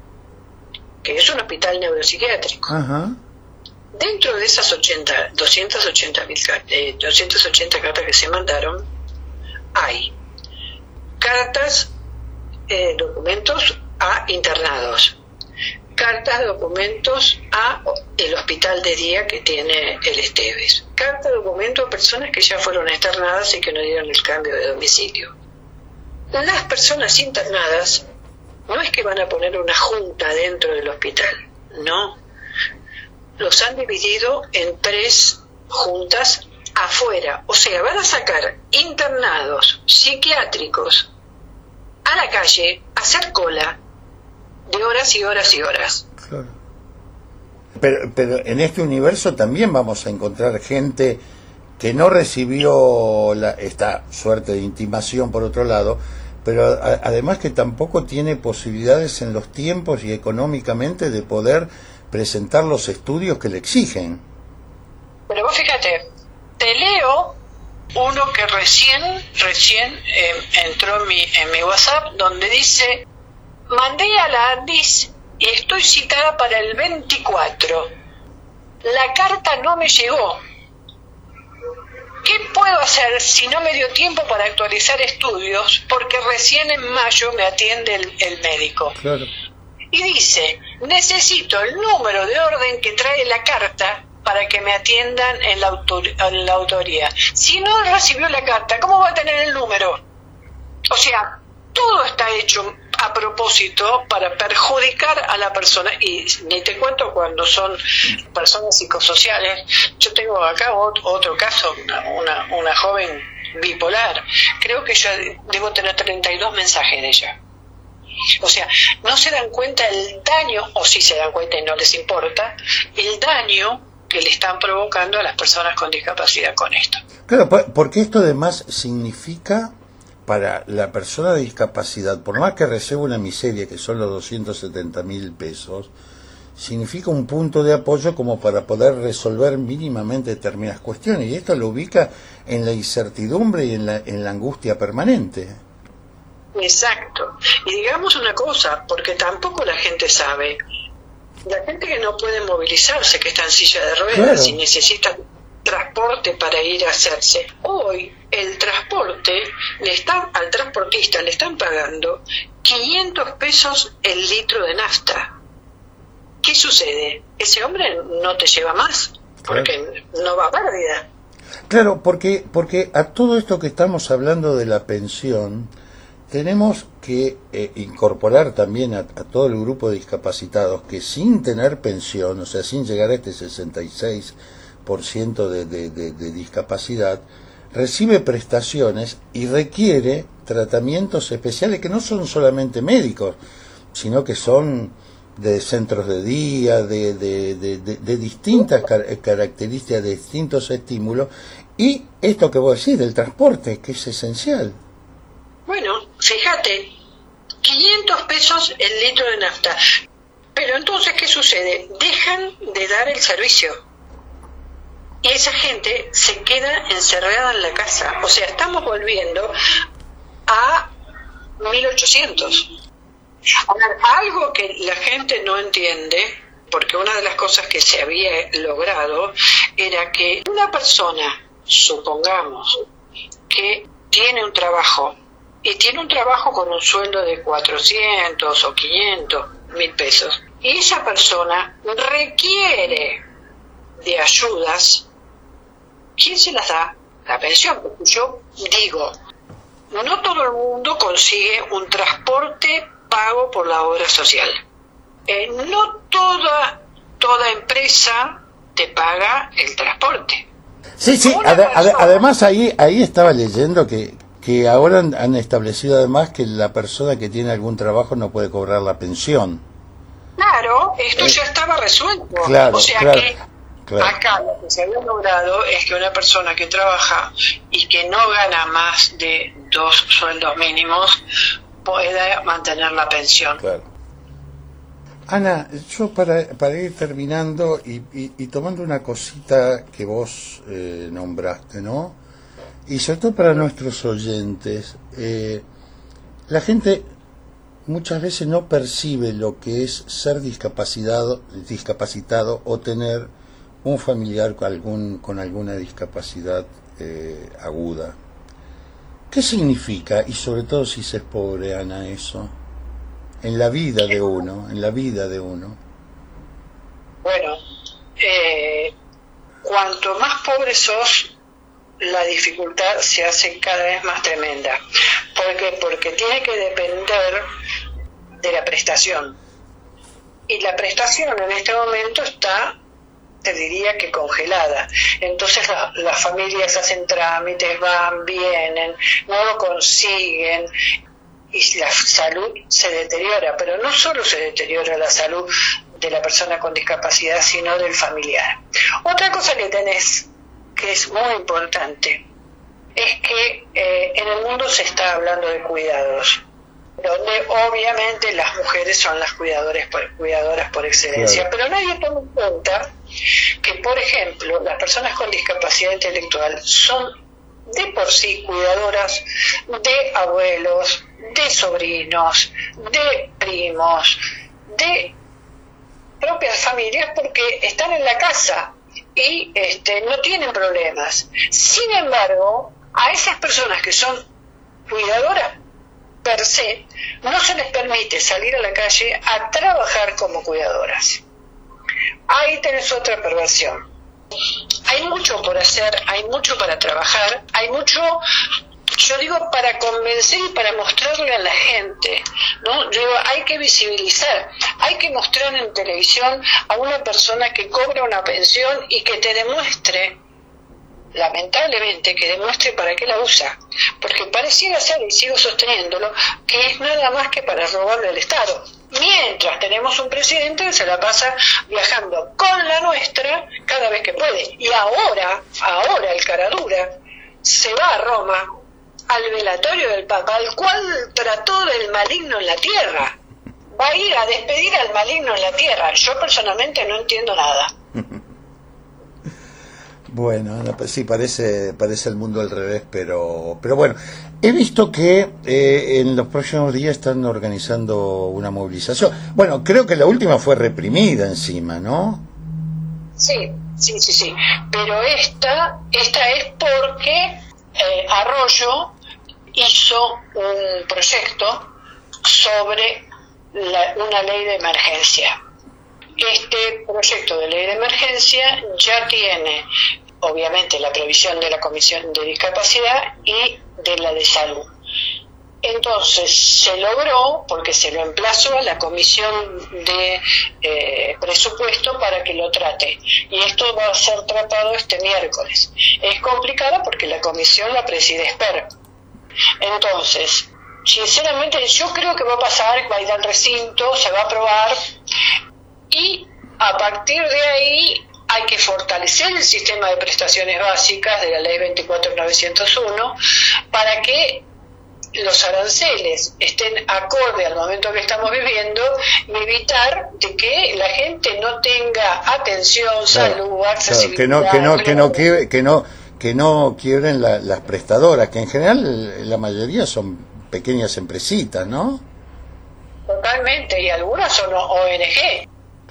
que es un hospital neuropsiquiátrico. Ajá. Dentro de esas ochenta, doscientas ochenta mil, eh, doscientas ochenta cartas que se mandaron, hay cartas, eh, documentos a internados, cartas, documentos a el hospital de día que tiene el Esteves, cartas, documentos a personas que ya fueron internadas y que no dieron el cambio de domicilio. Las personas internadas no es que van a poner una junta dentro del hospital, no. Los han dividido en tres juntas afuera, o sea, van a sacar internados psiquiátricos a la calle a hacer cola de horas y horas y horas. Claro. Pero, pero en este universo también vamos a encontrar gente que no recibió la, esta suerte de intimación por otro lado, pero a, además que tampoco tiene posibilidades en los tiempos y económicamente de poder presentar los estudios que le exigen. Pero vos fíjate, te leo uno que recién recién eh, entró en mi, en mi WhatsApp, donde dice: mandé a la ANDIS y estoy citada para el veinticuatro. La carta no me llegó. ¿Qué puedo hacer si no me dio tiempo para actualizar estudios? Porque recién en mayo me atiende el, el médico. Claro. Y dice: necesito el número de orden que trae la carta para que me atiendan en la, autor en la autoría. Si no recibió la carta, ¿cómo va a tener el número? O sea, todo está hecho a propósito para perjudicar a la persona, y ni te cuento cuando son personas psicosociales. Yo tengo acá otro, otro caso, una, una, una joven bipolar, creo que yo debo tener treinta y dos mensajes de ella. O sea, no se dan cuenta el daño, o sí se dan cuenta y no les importa, el daño que le están provocando a las personas con discapacidad con esto. Claro, porque esto además significa para la persona de discapacidad, por más que reciba una miseria, que son los doscientos setenta mil pesos, significa un punto de apoyo como para poder resolver mínimamente determinadas cuestiones, y esto lo ubica en la incertidumbre y en la, en la angustia permanente. Exacto. Y digamos una cosa, porque tampoco la gente sabe, la gente que no puede movilizarse, que está en silla de ruedas, claro, y necesita transporte para ir a hacerse, hoy el transporte, le están al transportista le están pagando quinientos pesos el litro de nafta. ¿Qué sucede? Ese hombre no te lleva más, porque claro, no va a pérdida. Claro, porque, porque a todo esto que estamos hablando de la pensión, tenemos que eh, incorporar también a, a todo el grupo de discapacitados que sin tener pensión, o sea, sin llegar a este sesenta y seis por ciento de, de, de, de discapacidad, recibe prestaciones y requiere tratamientos especiales que no son solamente médicos, sino que son de centros de día, de, de, de, de, de distintas car características, de distintos estímulos, y esto que vos decís del transporte, que es esencial. Bueno, fíjate, quinientos pesos el litro de nafta, pero entonces, ¿qué sucede? Dejan de dar el servicio, y esa gente se queda encerrada en la casa, o sea, estamos volviendo a mil ochocientos. A ver, algo que la gente no entiende, porque una de las cosas que se había logrado era que una persona, supongamos, que tiene un trabajo, y tiene un trabajo con un sueldo de cuatrocientos o quinientos mil pesos, y esa persona requiere de ayudas, ¿quién se las da? La pensión. Yo digo, no todo el mundo consigue un transporte pago por la obra social. Eh, no toda toda empresa te paga el transporte. Sí, sí, ad ad además ahí ahí estaba leyendo que, que ahora han, han establecido además que la persona que tiene algún trabajo no puede cobrar la pensión. Claro, esto eh, ya estaba resuelto. Claro, o sea claro, que claro. Acá lo que se había logrado es que una persona que trabaja y que no gana más de dos sueldos mínimos pueda mantener la pensión. Claro. Ana, yo para, para ir terminando y, y, y tomando una cosita que vos eh, nombraste, ¿no? Y sobre todo para nuestros oyentes, eh, la gente muchas veces no percibe lo que es ser discapacitado, discapacitado o tener un familiar con, algún, con alguna discapacidad eh, aguda. ¿Qué significa? Y sobre todo si se es pobre, Ana, eso, en la vida de uno, en la vida de uno. Bueno, eh, cuanto más pobre sos, la dificultad se hace cada vez más tremenda. ¿Por qué? Porque tiene que depender de la prestación. Y la prestación en este momento está, te diría que congelada. Entonces la, las familias hacen trámites, van, vienen, no lo consiguen y la salud se deteriora, pero no solo se deteriora la salud de la persona con discapacidad, sino del familiar. Otra cosa que tenés, que es muy importante, es que eh, en el mundo se está hablando de cuidados, donde obviamente las mujeres son las cuidadoras por, cuidadoras por excelencia, claro, pero nadie toma en cuenta que, por ejemplo, las personas con discapacidad intelectual son de por sí cuidadoras de abuelos, de sobrinos, de primos, de propias familias, porque están en la casa y este, no tienen problemas. Sin embargo, a esas personas que son cuidadoras per se, no se les permite salir a la calle a trabajar como cuidadoras. Ahí tenés otra perversión. Hay mucho por hacer, hay mucho para trabajar, hay mucho, yo digo, para convencer y para mostrarle a la gente, ¿no? Yo digo, hay que visibilizar, hay que mostrar en televisión a una persona que cobra una pensión y que te demuestre, lamentablemente, que demuestre para qué la usa, porque pareciera ser, y sigo sosteniéndolo, que es nada más que para robarle al Estado, mientras tenemos un presidente que se la pasa viajando con la nuestra cada vez que puede, y ahora, ahora el caradura se va a Roma al velatorio del Papa, al cual trató del maligno en la tierra. Va a ir a despedir al maligno en la tierra. Yo personalmente no entiendo nada. Bueno, no, pues sí, parece, parece el mundo al revés, pero, pero bueno, he visto que eh, en los próximos días están organizando una movilización. Bueno, creo que la última fue reprimida encima, ¿no? Sí, sí, sí, sí. Pero esta, esta es porque eh, Arroyo hizo un proyecto sobre la, una ley de emergencia. Este proyecto de ley de emergencia ya tiene, obviamente, la previsión de la Comisión de Discapacidad y de la de Salud. Entonces se logró, porque se lo emplazó a la Comisión de eh, Presupuesto para que lo trate. Y esto va a ser tratado este miércoles. Es complicado porque la comisión la preside Esper. Entonces, sinceramente, yo creo que va a pasar, va a ir al recinto, se va a aprobar. Y a partir de ahí hay que fortalecer el sistema de prestaciones básicas de la ley veinticuatro mil novecientos uno para que los aranceles estén acorde al momento que estamos viviendo y evitar de que la gente no tenga atención, salud, Claro, accesibilidad. que no, que no, que no, empleo. que, que no, que no quiebren la- las prestadoras, que en general la mayoría son pequeñas empresitas, ¿no? Totalmente, y algunas son O N G.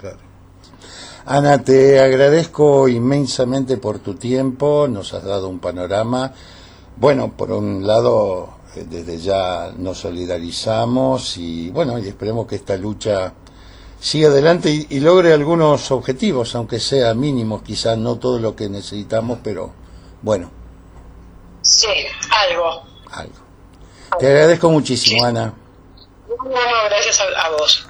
Ana, te agradezco inmensamente por tu tiempo, nos has dado un panorama. Bueno, por un lado, eh, desde ya nos solidarizamos y bueno, y esperemos que esta lucha siga adelante y, y logre algunos objetivos, aunque sea mínimos, quizás no todo lo que necesitamos, pero bueno, Sí, algo. algo. Te agradezco muchísimo, Ana. Bueno, gracias a, a vos.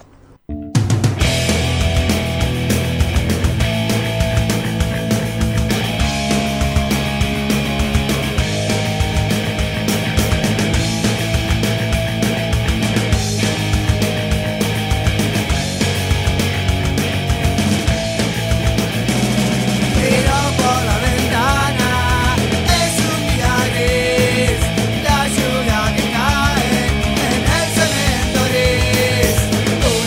Miro por la ventana, es un día gris, la lluvia que cae en el cemento gris.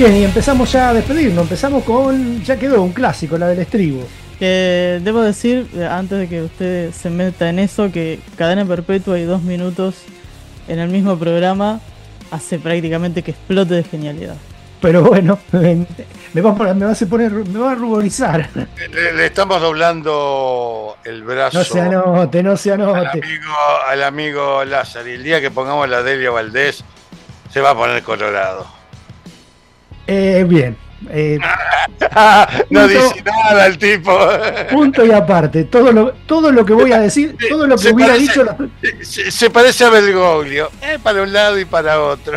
Bien, y empezamos ya a despedirnos. Empezamos con, ya quedó un clásico, la del estribo. Que debo decir, eh, antes de que usted se meta en eso, que Cadena Perpetua y dos minutos en el mismo programa hace prácticamente que explote de genialidad. Pero bueno, me va a, poner- me va a hacer poner, me va a ruborizar. Le, le estamos doblando el brazo No se anote, no se al anote. amigo, al amigo Lázaro. Y el día que pongamos la Delia Valdés, se va a poner colorado. Eh, bien. eh, No Punto. dice nada el tipo. punto y aparte. Todo lo, todo lo que voy a decir, todo lo que Se hubiera parece- dicho. lo- Se, se parece a Bergoglio, eh, para un lado y para otro.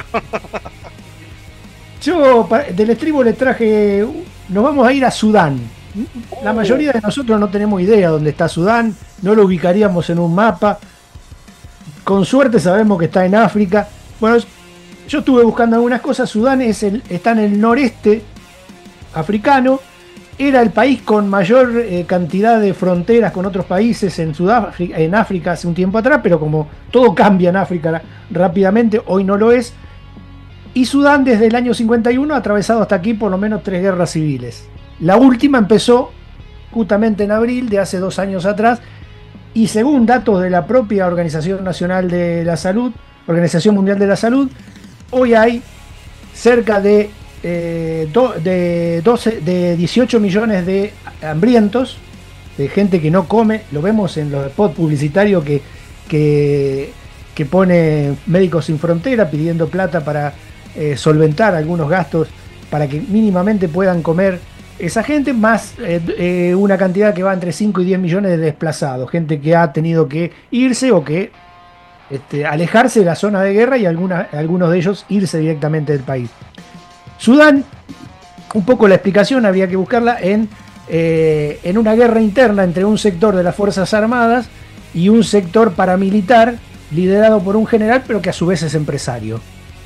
Yo pa- del estribo le traje. Nos vamos a ir a Sudán. La mayoría de nosotros no tenemos idea dónde está Sudán, no lo ubicaríamos en un mapa. Con suerte sabemos que está en África. Bueno, yo estuve buscando algunas cosas. Sudán es el, está en el noreste africano. Era el país con mayor eh, cantidad de fronteras con otros países en Sudáfrica, en África hace un tiempo atrás, pero como todo cambia en África ra- rápidamente, hoy no lo es. Y Sudán desde el año cincuenta y uno ha atravesado hasta aquí por lo menos tres guerras civiles. La última empezó justamente en abril de hace dos años atrás, y según datos de la propia Organización Nacional de la Salud, Organización Mundial de la Salud, hoy hay cerca de, eh, do- de, doce, de dieciocho millones de hambrientos, de gente que no come. Lo vemos en los spots publicitarios que, que, que pone Médicos Sin Frontera pidiendo plata para eh, solventar algunos gastos para que mínimamente puedan comer esa gente, más eh, eh, una cantidad que va entre cinco y diez millones de desplazados, gente que ha tenido que irse o que este, alejarse de la zona de guerra, y alguna- algunos de ellos irse directamente del país. Sudán, un poco la explicación había que buscarla en, eh, en una guerra interna entre un sector de las Fuerzas Armadas y un sector paramilitar liderado por un general, pero que a su vez es empresario.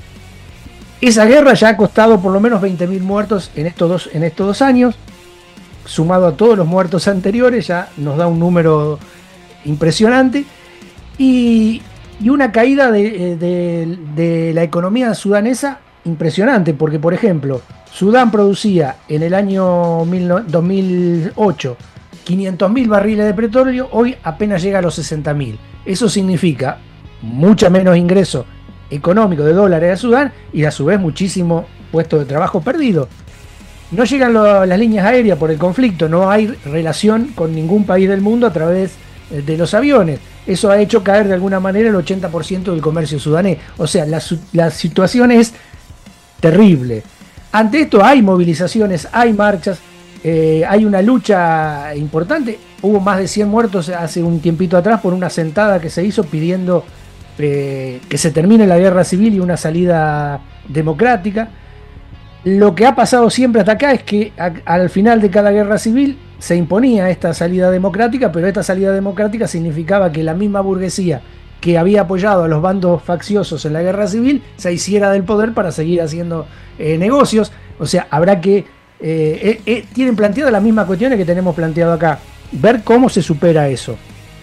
Esa guerra ya ha costado por lo menos veinte mil muertos en estos, dos, en estos dos años, sumado a todos los muertos anteriores, ya nos da un número impresionante, y, y una caída de, de- de la economía sudanesa impresionante, porque por ejemplo, Sudán producía en el año mil no- dos mil ocho quinientos mil barriles de petróleo, hoy apenas llega a los sesenta mil. Eso significa mucha menos ingreso económico de dólares a Sudán, y a su vez muchísimo puesto de trabajo perdido. No llegan lo- las líneas aéreas por el conflicto, no hay relación con ningún país del mundo a través eh, de los aviones. Eso ha hecho caer de alguna manera el ochenta por ciento del comercio sudanés. O sea, la, su- la situación es terrible. Ante esto hay movilizaciones, hay marchas, eh, hay una lucha importante. Hubo más de cien muertos hace un tiempito atrás por una sentada que se hizo pidiendo eh, que se termine la guerra civil y una salida democrática. Lo que ha pasado siempre hasta acá es que a- al final de cada guerra civil se imponía esta salida democrática, pero esta salida democrática significaba que la misma burguesía que había apoyado a los bandos facciosos en la guerra civil se hiciera del poder para seguir haciendo eh, negocios. O sea, habrá que... eh, eh, eh, tienen planteada las mismas cuestiones que tenemos planteado acá. Ver cómo se supera eso.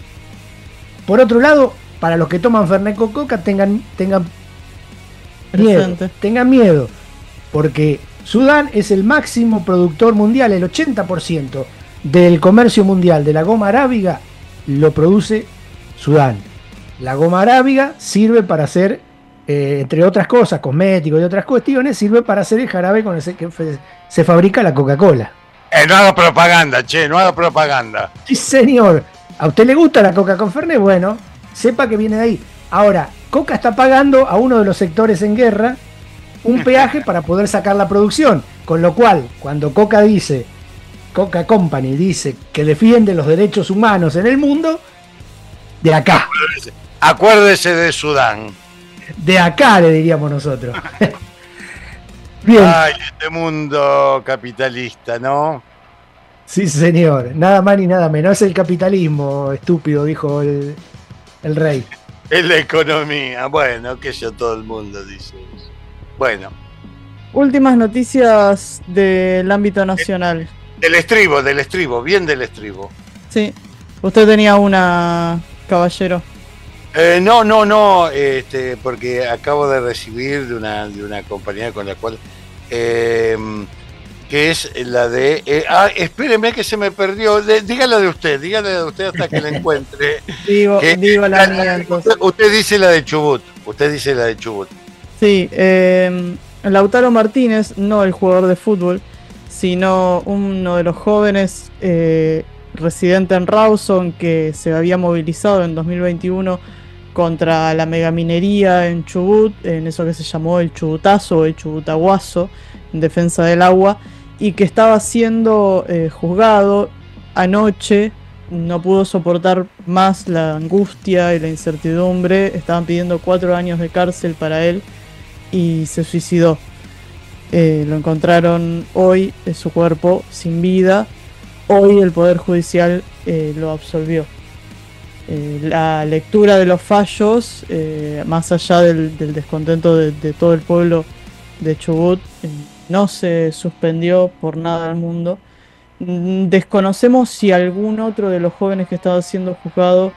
Por otro lado, para los que toman Fernet con Coca, tengan, tengan miedo, Presente. tengan miedo, porque Sudán es el máximo productor mundial. El ochenta por ciento del comercio mundial de la goma arábiga lo produce Sudán. La goma arábiga sirve para hacer, eh, entre otras cosas, cosméticos y otras cuestiones, sirve para hacer el jarabe con el que fe- se fabrica la Coca-Cola. Eh, no haga propaganda, che, no haga propaganda. Sí, señor. ¿A usted le gusta la Coca con Fernet? Bueno, sepa que viene de ahí. Ahora, Coca está pagando a uno de los sectores en guerra un peaje para poder sacar la producción. Con lo cual, cuando Coca dice, Coca Company dice que defiende los derechos humanos en el mundo, de acá. Acuérdese de Sudán. De acá le diríamos nosotros. Bien. Ay, este mundo capitalista, ¿no? Sí, señor. Nada más ni nada menos. Es el capitalismo, estúpido, dijo el, el rey. Es la economía. Bueno, que yo todo el mundo dice eso. Bueno, Últimas noticias del ámbito nacional. del estribo, del estribo, bien del estribo. Sí. Usted tenía una, caballero. Eh, no, no, no, este, porque acabo de recibir de una, de una compañía con la cual eh, que es la de... Eh, ah, espéreme que se me perdió. De, dígala de usted, dígala de usted hasta que la encuentre. digo, que, digo la, la mía entonces. Usted, usted dice la de Chubut, usted dice la de Chubut. Sí, eh, Lautaro Martínez, no el jugador de fútbol, sino uno de los jóvenes eh, residente en Rawson que se había movilizado en dos mil veintiuno contra la megaminería en Chubut, en eso que se llamó el Chubutazo o el Chubutaguazo, en defensa del agua, y que estaba siendo eh, juzgado anoche. No pudo soportar más la angustia y la incertidumbre, estaban pidiendo cuatro años de cárcel para él y se suicidó. Eh, lo encontraron hoy, eh, su cuerpo sin vida. Hoy el Poder Judicial eh, lo absolvió. Eh, la lectura de los fallos, eh, más allá del, del descontento de, de todo el pueblo de Chubut, eh, no se suspendió por nada del mundo. Desconocemos si algún otro de los jóvenes que estaba siendo juzgado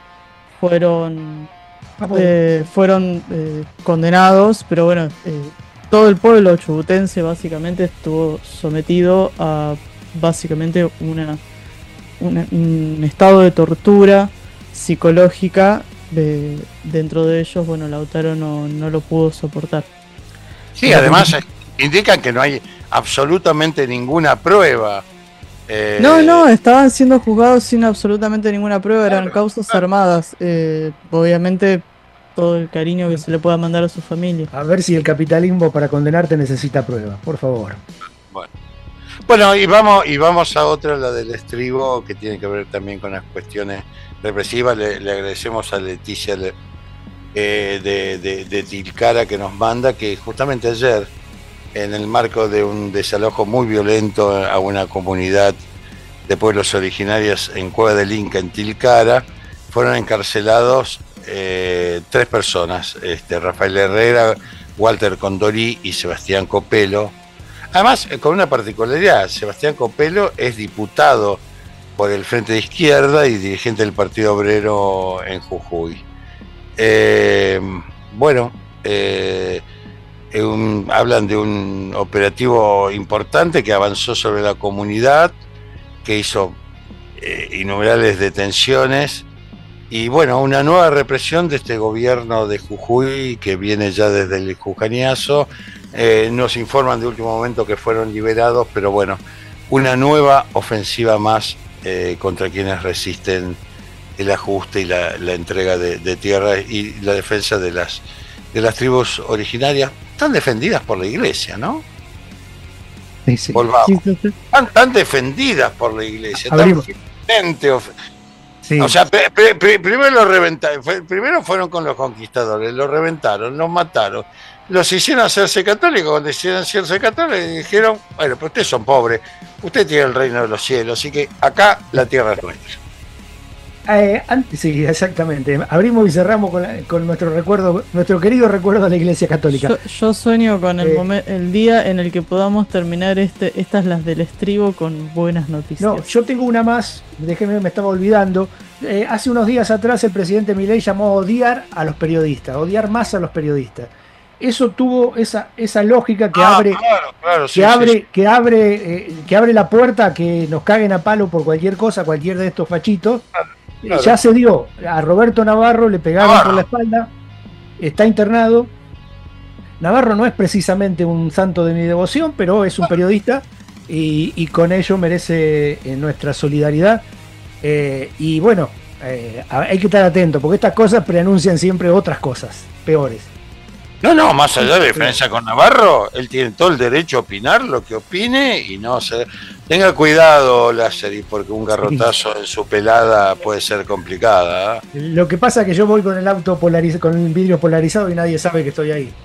fueron eh, fueron eh, condenados, pero bueno, eh, todo el pueblo chubutense básicamente estuvo sometido a básicamente una, una un estado de tortura psicológica. De, dentro de ellos, bueno, Lautaro no, no lo pudo soportar. Sí, además indican que no hay absolutamente ninguna prueba. Eh, No, no, estaban siendo juzgados sin absolutamente ninguna prueba, eran causas armadas. Eh, obviamente, todo el cariño que se le pueda mandar a su familia. A ver si el capitalismo para condenarte necesita pruebas, por favor. Bueno, bueno y vamos y vamos a otra, la del estribo, que tiene que ver también con las cuestiones represivas. Le, le agradecemos a Leticia le, eh, de, de, de Tilcara que nos manda, que justamente ayer, en el marco de un desalojo muy violento a una comunidad de pueblos originarios en Cueva del Inca, en Tilcara, fueron encarcelados eh, tres personas, este, Rafael Herrera, Walter Condorí y Sebastián Copelo. Además, con una particularidad, Sebastián Copelo es diputado por el Frente de Izquierda y dirigente del Partido Obrero en Jujuy. Eh, bueno, eh, Un, hablan de un operativo importante que avanzó sobre la comunidad, que hizo eh, innumerables detenciones y bueno, una nueva represión de este gobierno de Jujuy que viene ya desde el Jujañazo. Eh, nos informan de último momento que fueron liberados, pero bueno, una nueva ofensiva más eh, contra quienes resisten el ajuste y la, la entrega de, de tierra y la defensa de las de las tribus originarias. Están defendidas por la iglesia, ¿no? Sí, sí. Volvamos. Sí, sí, sí. Están, están defendidas por la iglesia. Abrimos. Están of... Sí. O sea, pre, pre, pre, primero lo reventaron, fue, primero fueron con los conquistadores, los reventaron, los mataron, los hicieron hacerse católicos. Cuando hicieron hacerse católicos, dijeron, bueno, pero ustedes son pobres, usted tiene el reino de los cielos, así que acá la tierra es nuestra. Eh, antes, sí, exactamente. Abrimos y cerramos con, la, con nuestro recuerdo, nuestro querido recuerdo de la Iglesia Católica. Yo, yo sueño con el, Eh, momen- el día en el que podamos terminar este, estas las del estribo con buenas noticias. No, yo tengo una más, déjeme, me estaba olvidando. Eh, hace unos días atrás el presidente Milei llamó a odiar a los periodistas, odiar más a los periodistas. Eso tuvo esa, esa lógica que Ah, abre, claro, claro, sí, que, sí, abre sí. que abre, eh, que abre la puerta a que nos caguen a palo por cualquier cosa, cualquier de estos fachitos. Claro. Ya se dio. A Roberto Navarro le pegaron Navarro. por la espalda, está internado. Navarro no es precisamente un santo de mi devoción, pero es un periodista y, y con ello merece eh, nuestra solidaridad. Eh, y bueno, eh, hay que estar atento porque estas cosas preanuncian siempre otras cosas peores. No, no, más allá de la diferencia con Navarro, él tiene todo el derecho a opinar lo que opine y no se... Tenga cuidado, Lázaro, porque un garrotazo en su pelada puede ser complicada. ¿eh? Lo que pasa es que yo voy con el auto polariz con el vidrio polarizado y nadie sabe que estoy ahí.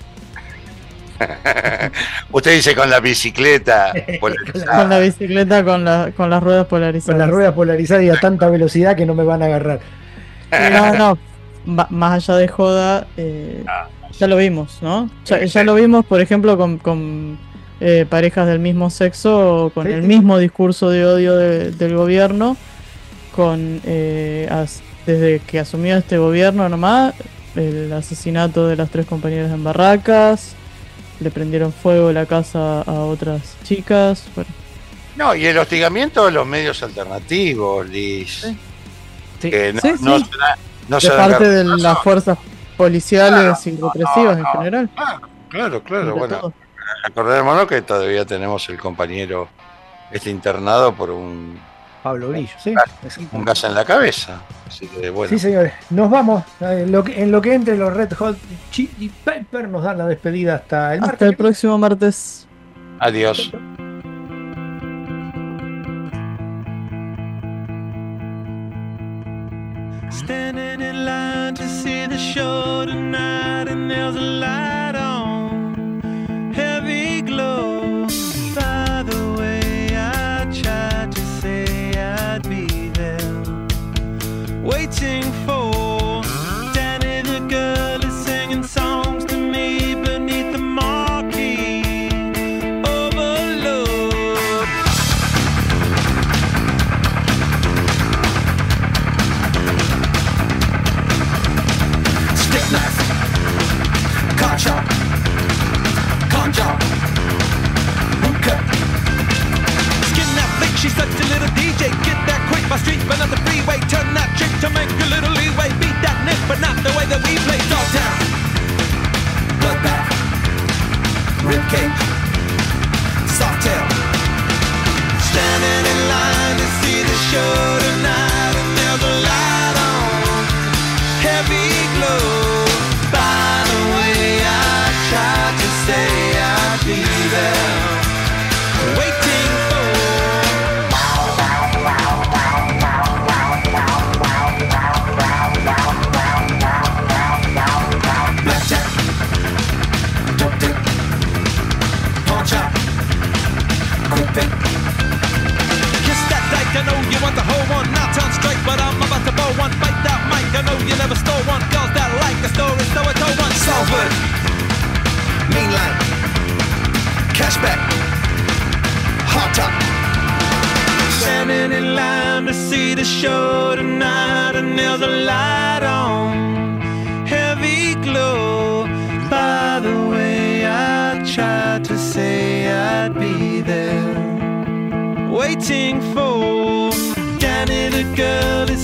Usted dice con la bicicleta polarizada. Con la bicicleta con, la, con las ruedas polarizadas. Con las ruedas polarizadas y a tanta velocidad que no me van a agarrar. No, no, ma- más allá de joda, eh, ya lo vimos, ¿no? Ya, ya lo vimos, por ejemplo, con, con eh, parejas del mismo sexo, con Sí, el sí. mismo discurso de odio de- del gobierno, con eh, as- desde que asumió este gobierno nomás, el asesinato de las tres compañeras en Barracas, le prendieron fuego la casa a otras chicas. Bueno. No, y el hostigamiento de los medios alternativos, Liz. Sí. Que no, Sí, no sí. será- no de será parte de caso. las fuerzas policiales y represivas no, en no. general. Claro, claro, Entre bueno. todos. Acordémonos que todavía tenemos el compañero este internado por un, Pablo Grillo, sí. un gas en la cabeza. Así que bueno. Sí, señores, nos vamos. En lo que, en lo que entre los Red Hot Chili Peppers nos dan la despedida hasta el Hasta martes. el próximo martes. Adiós. Standing in line to see the show tonight, and there's a light on, heavy glow. By the way, I tried to say I'd be there, waiting for Danny the girl is singing songs to me beneath the marquee. Overload. Stick knife, card shop, con job, boot cut. Skin that flick, she's such a little D J. Get that quick, my street, but not the freeway. Turn that trick to make a little leeway. Beat that nick, but not the way that we play. Dogtown, bloodbath, ribcage, soft tail. Standing in line to see the show tonight, and there's a light on, heavy glow. By the way, I tried to say I'd be there, waiting for. Blackjack, dope dick, pawn shop, quick pick. Kiss that dyke, I know you want the whole one. Now turn straight, but I'm about to bow one. Bite that mic, I know you never stole one. Girls that like a story, so I told one. Salford, mean line, cashback, hot top. Standing in line to see the show tonight, and there's a light on, heavy glow. By the way, I tried to say I'd be there, waiting for Danny the girl is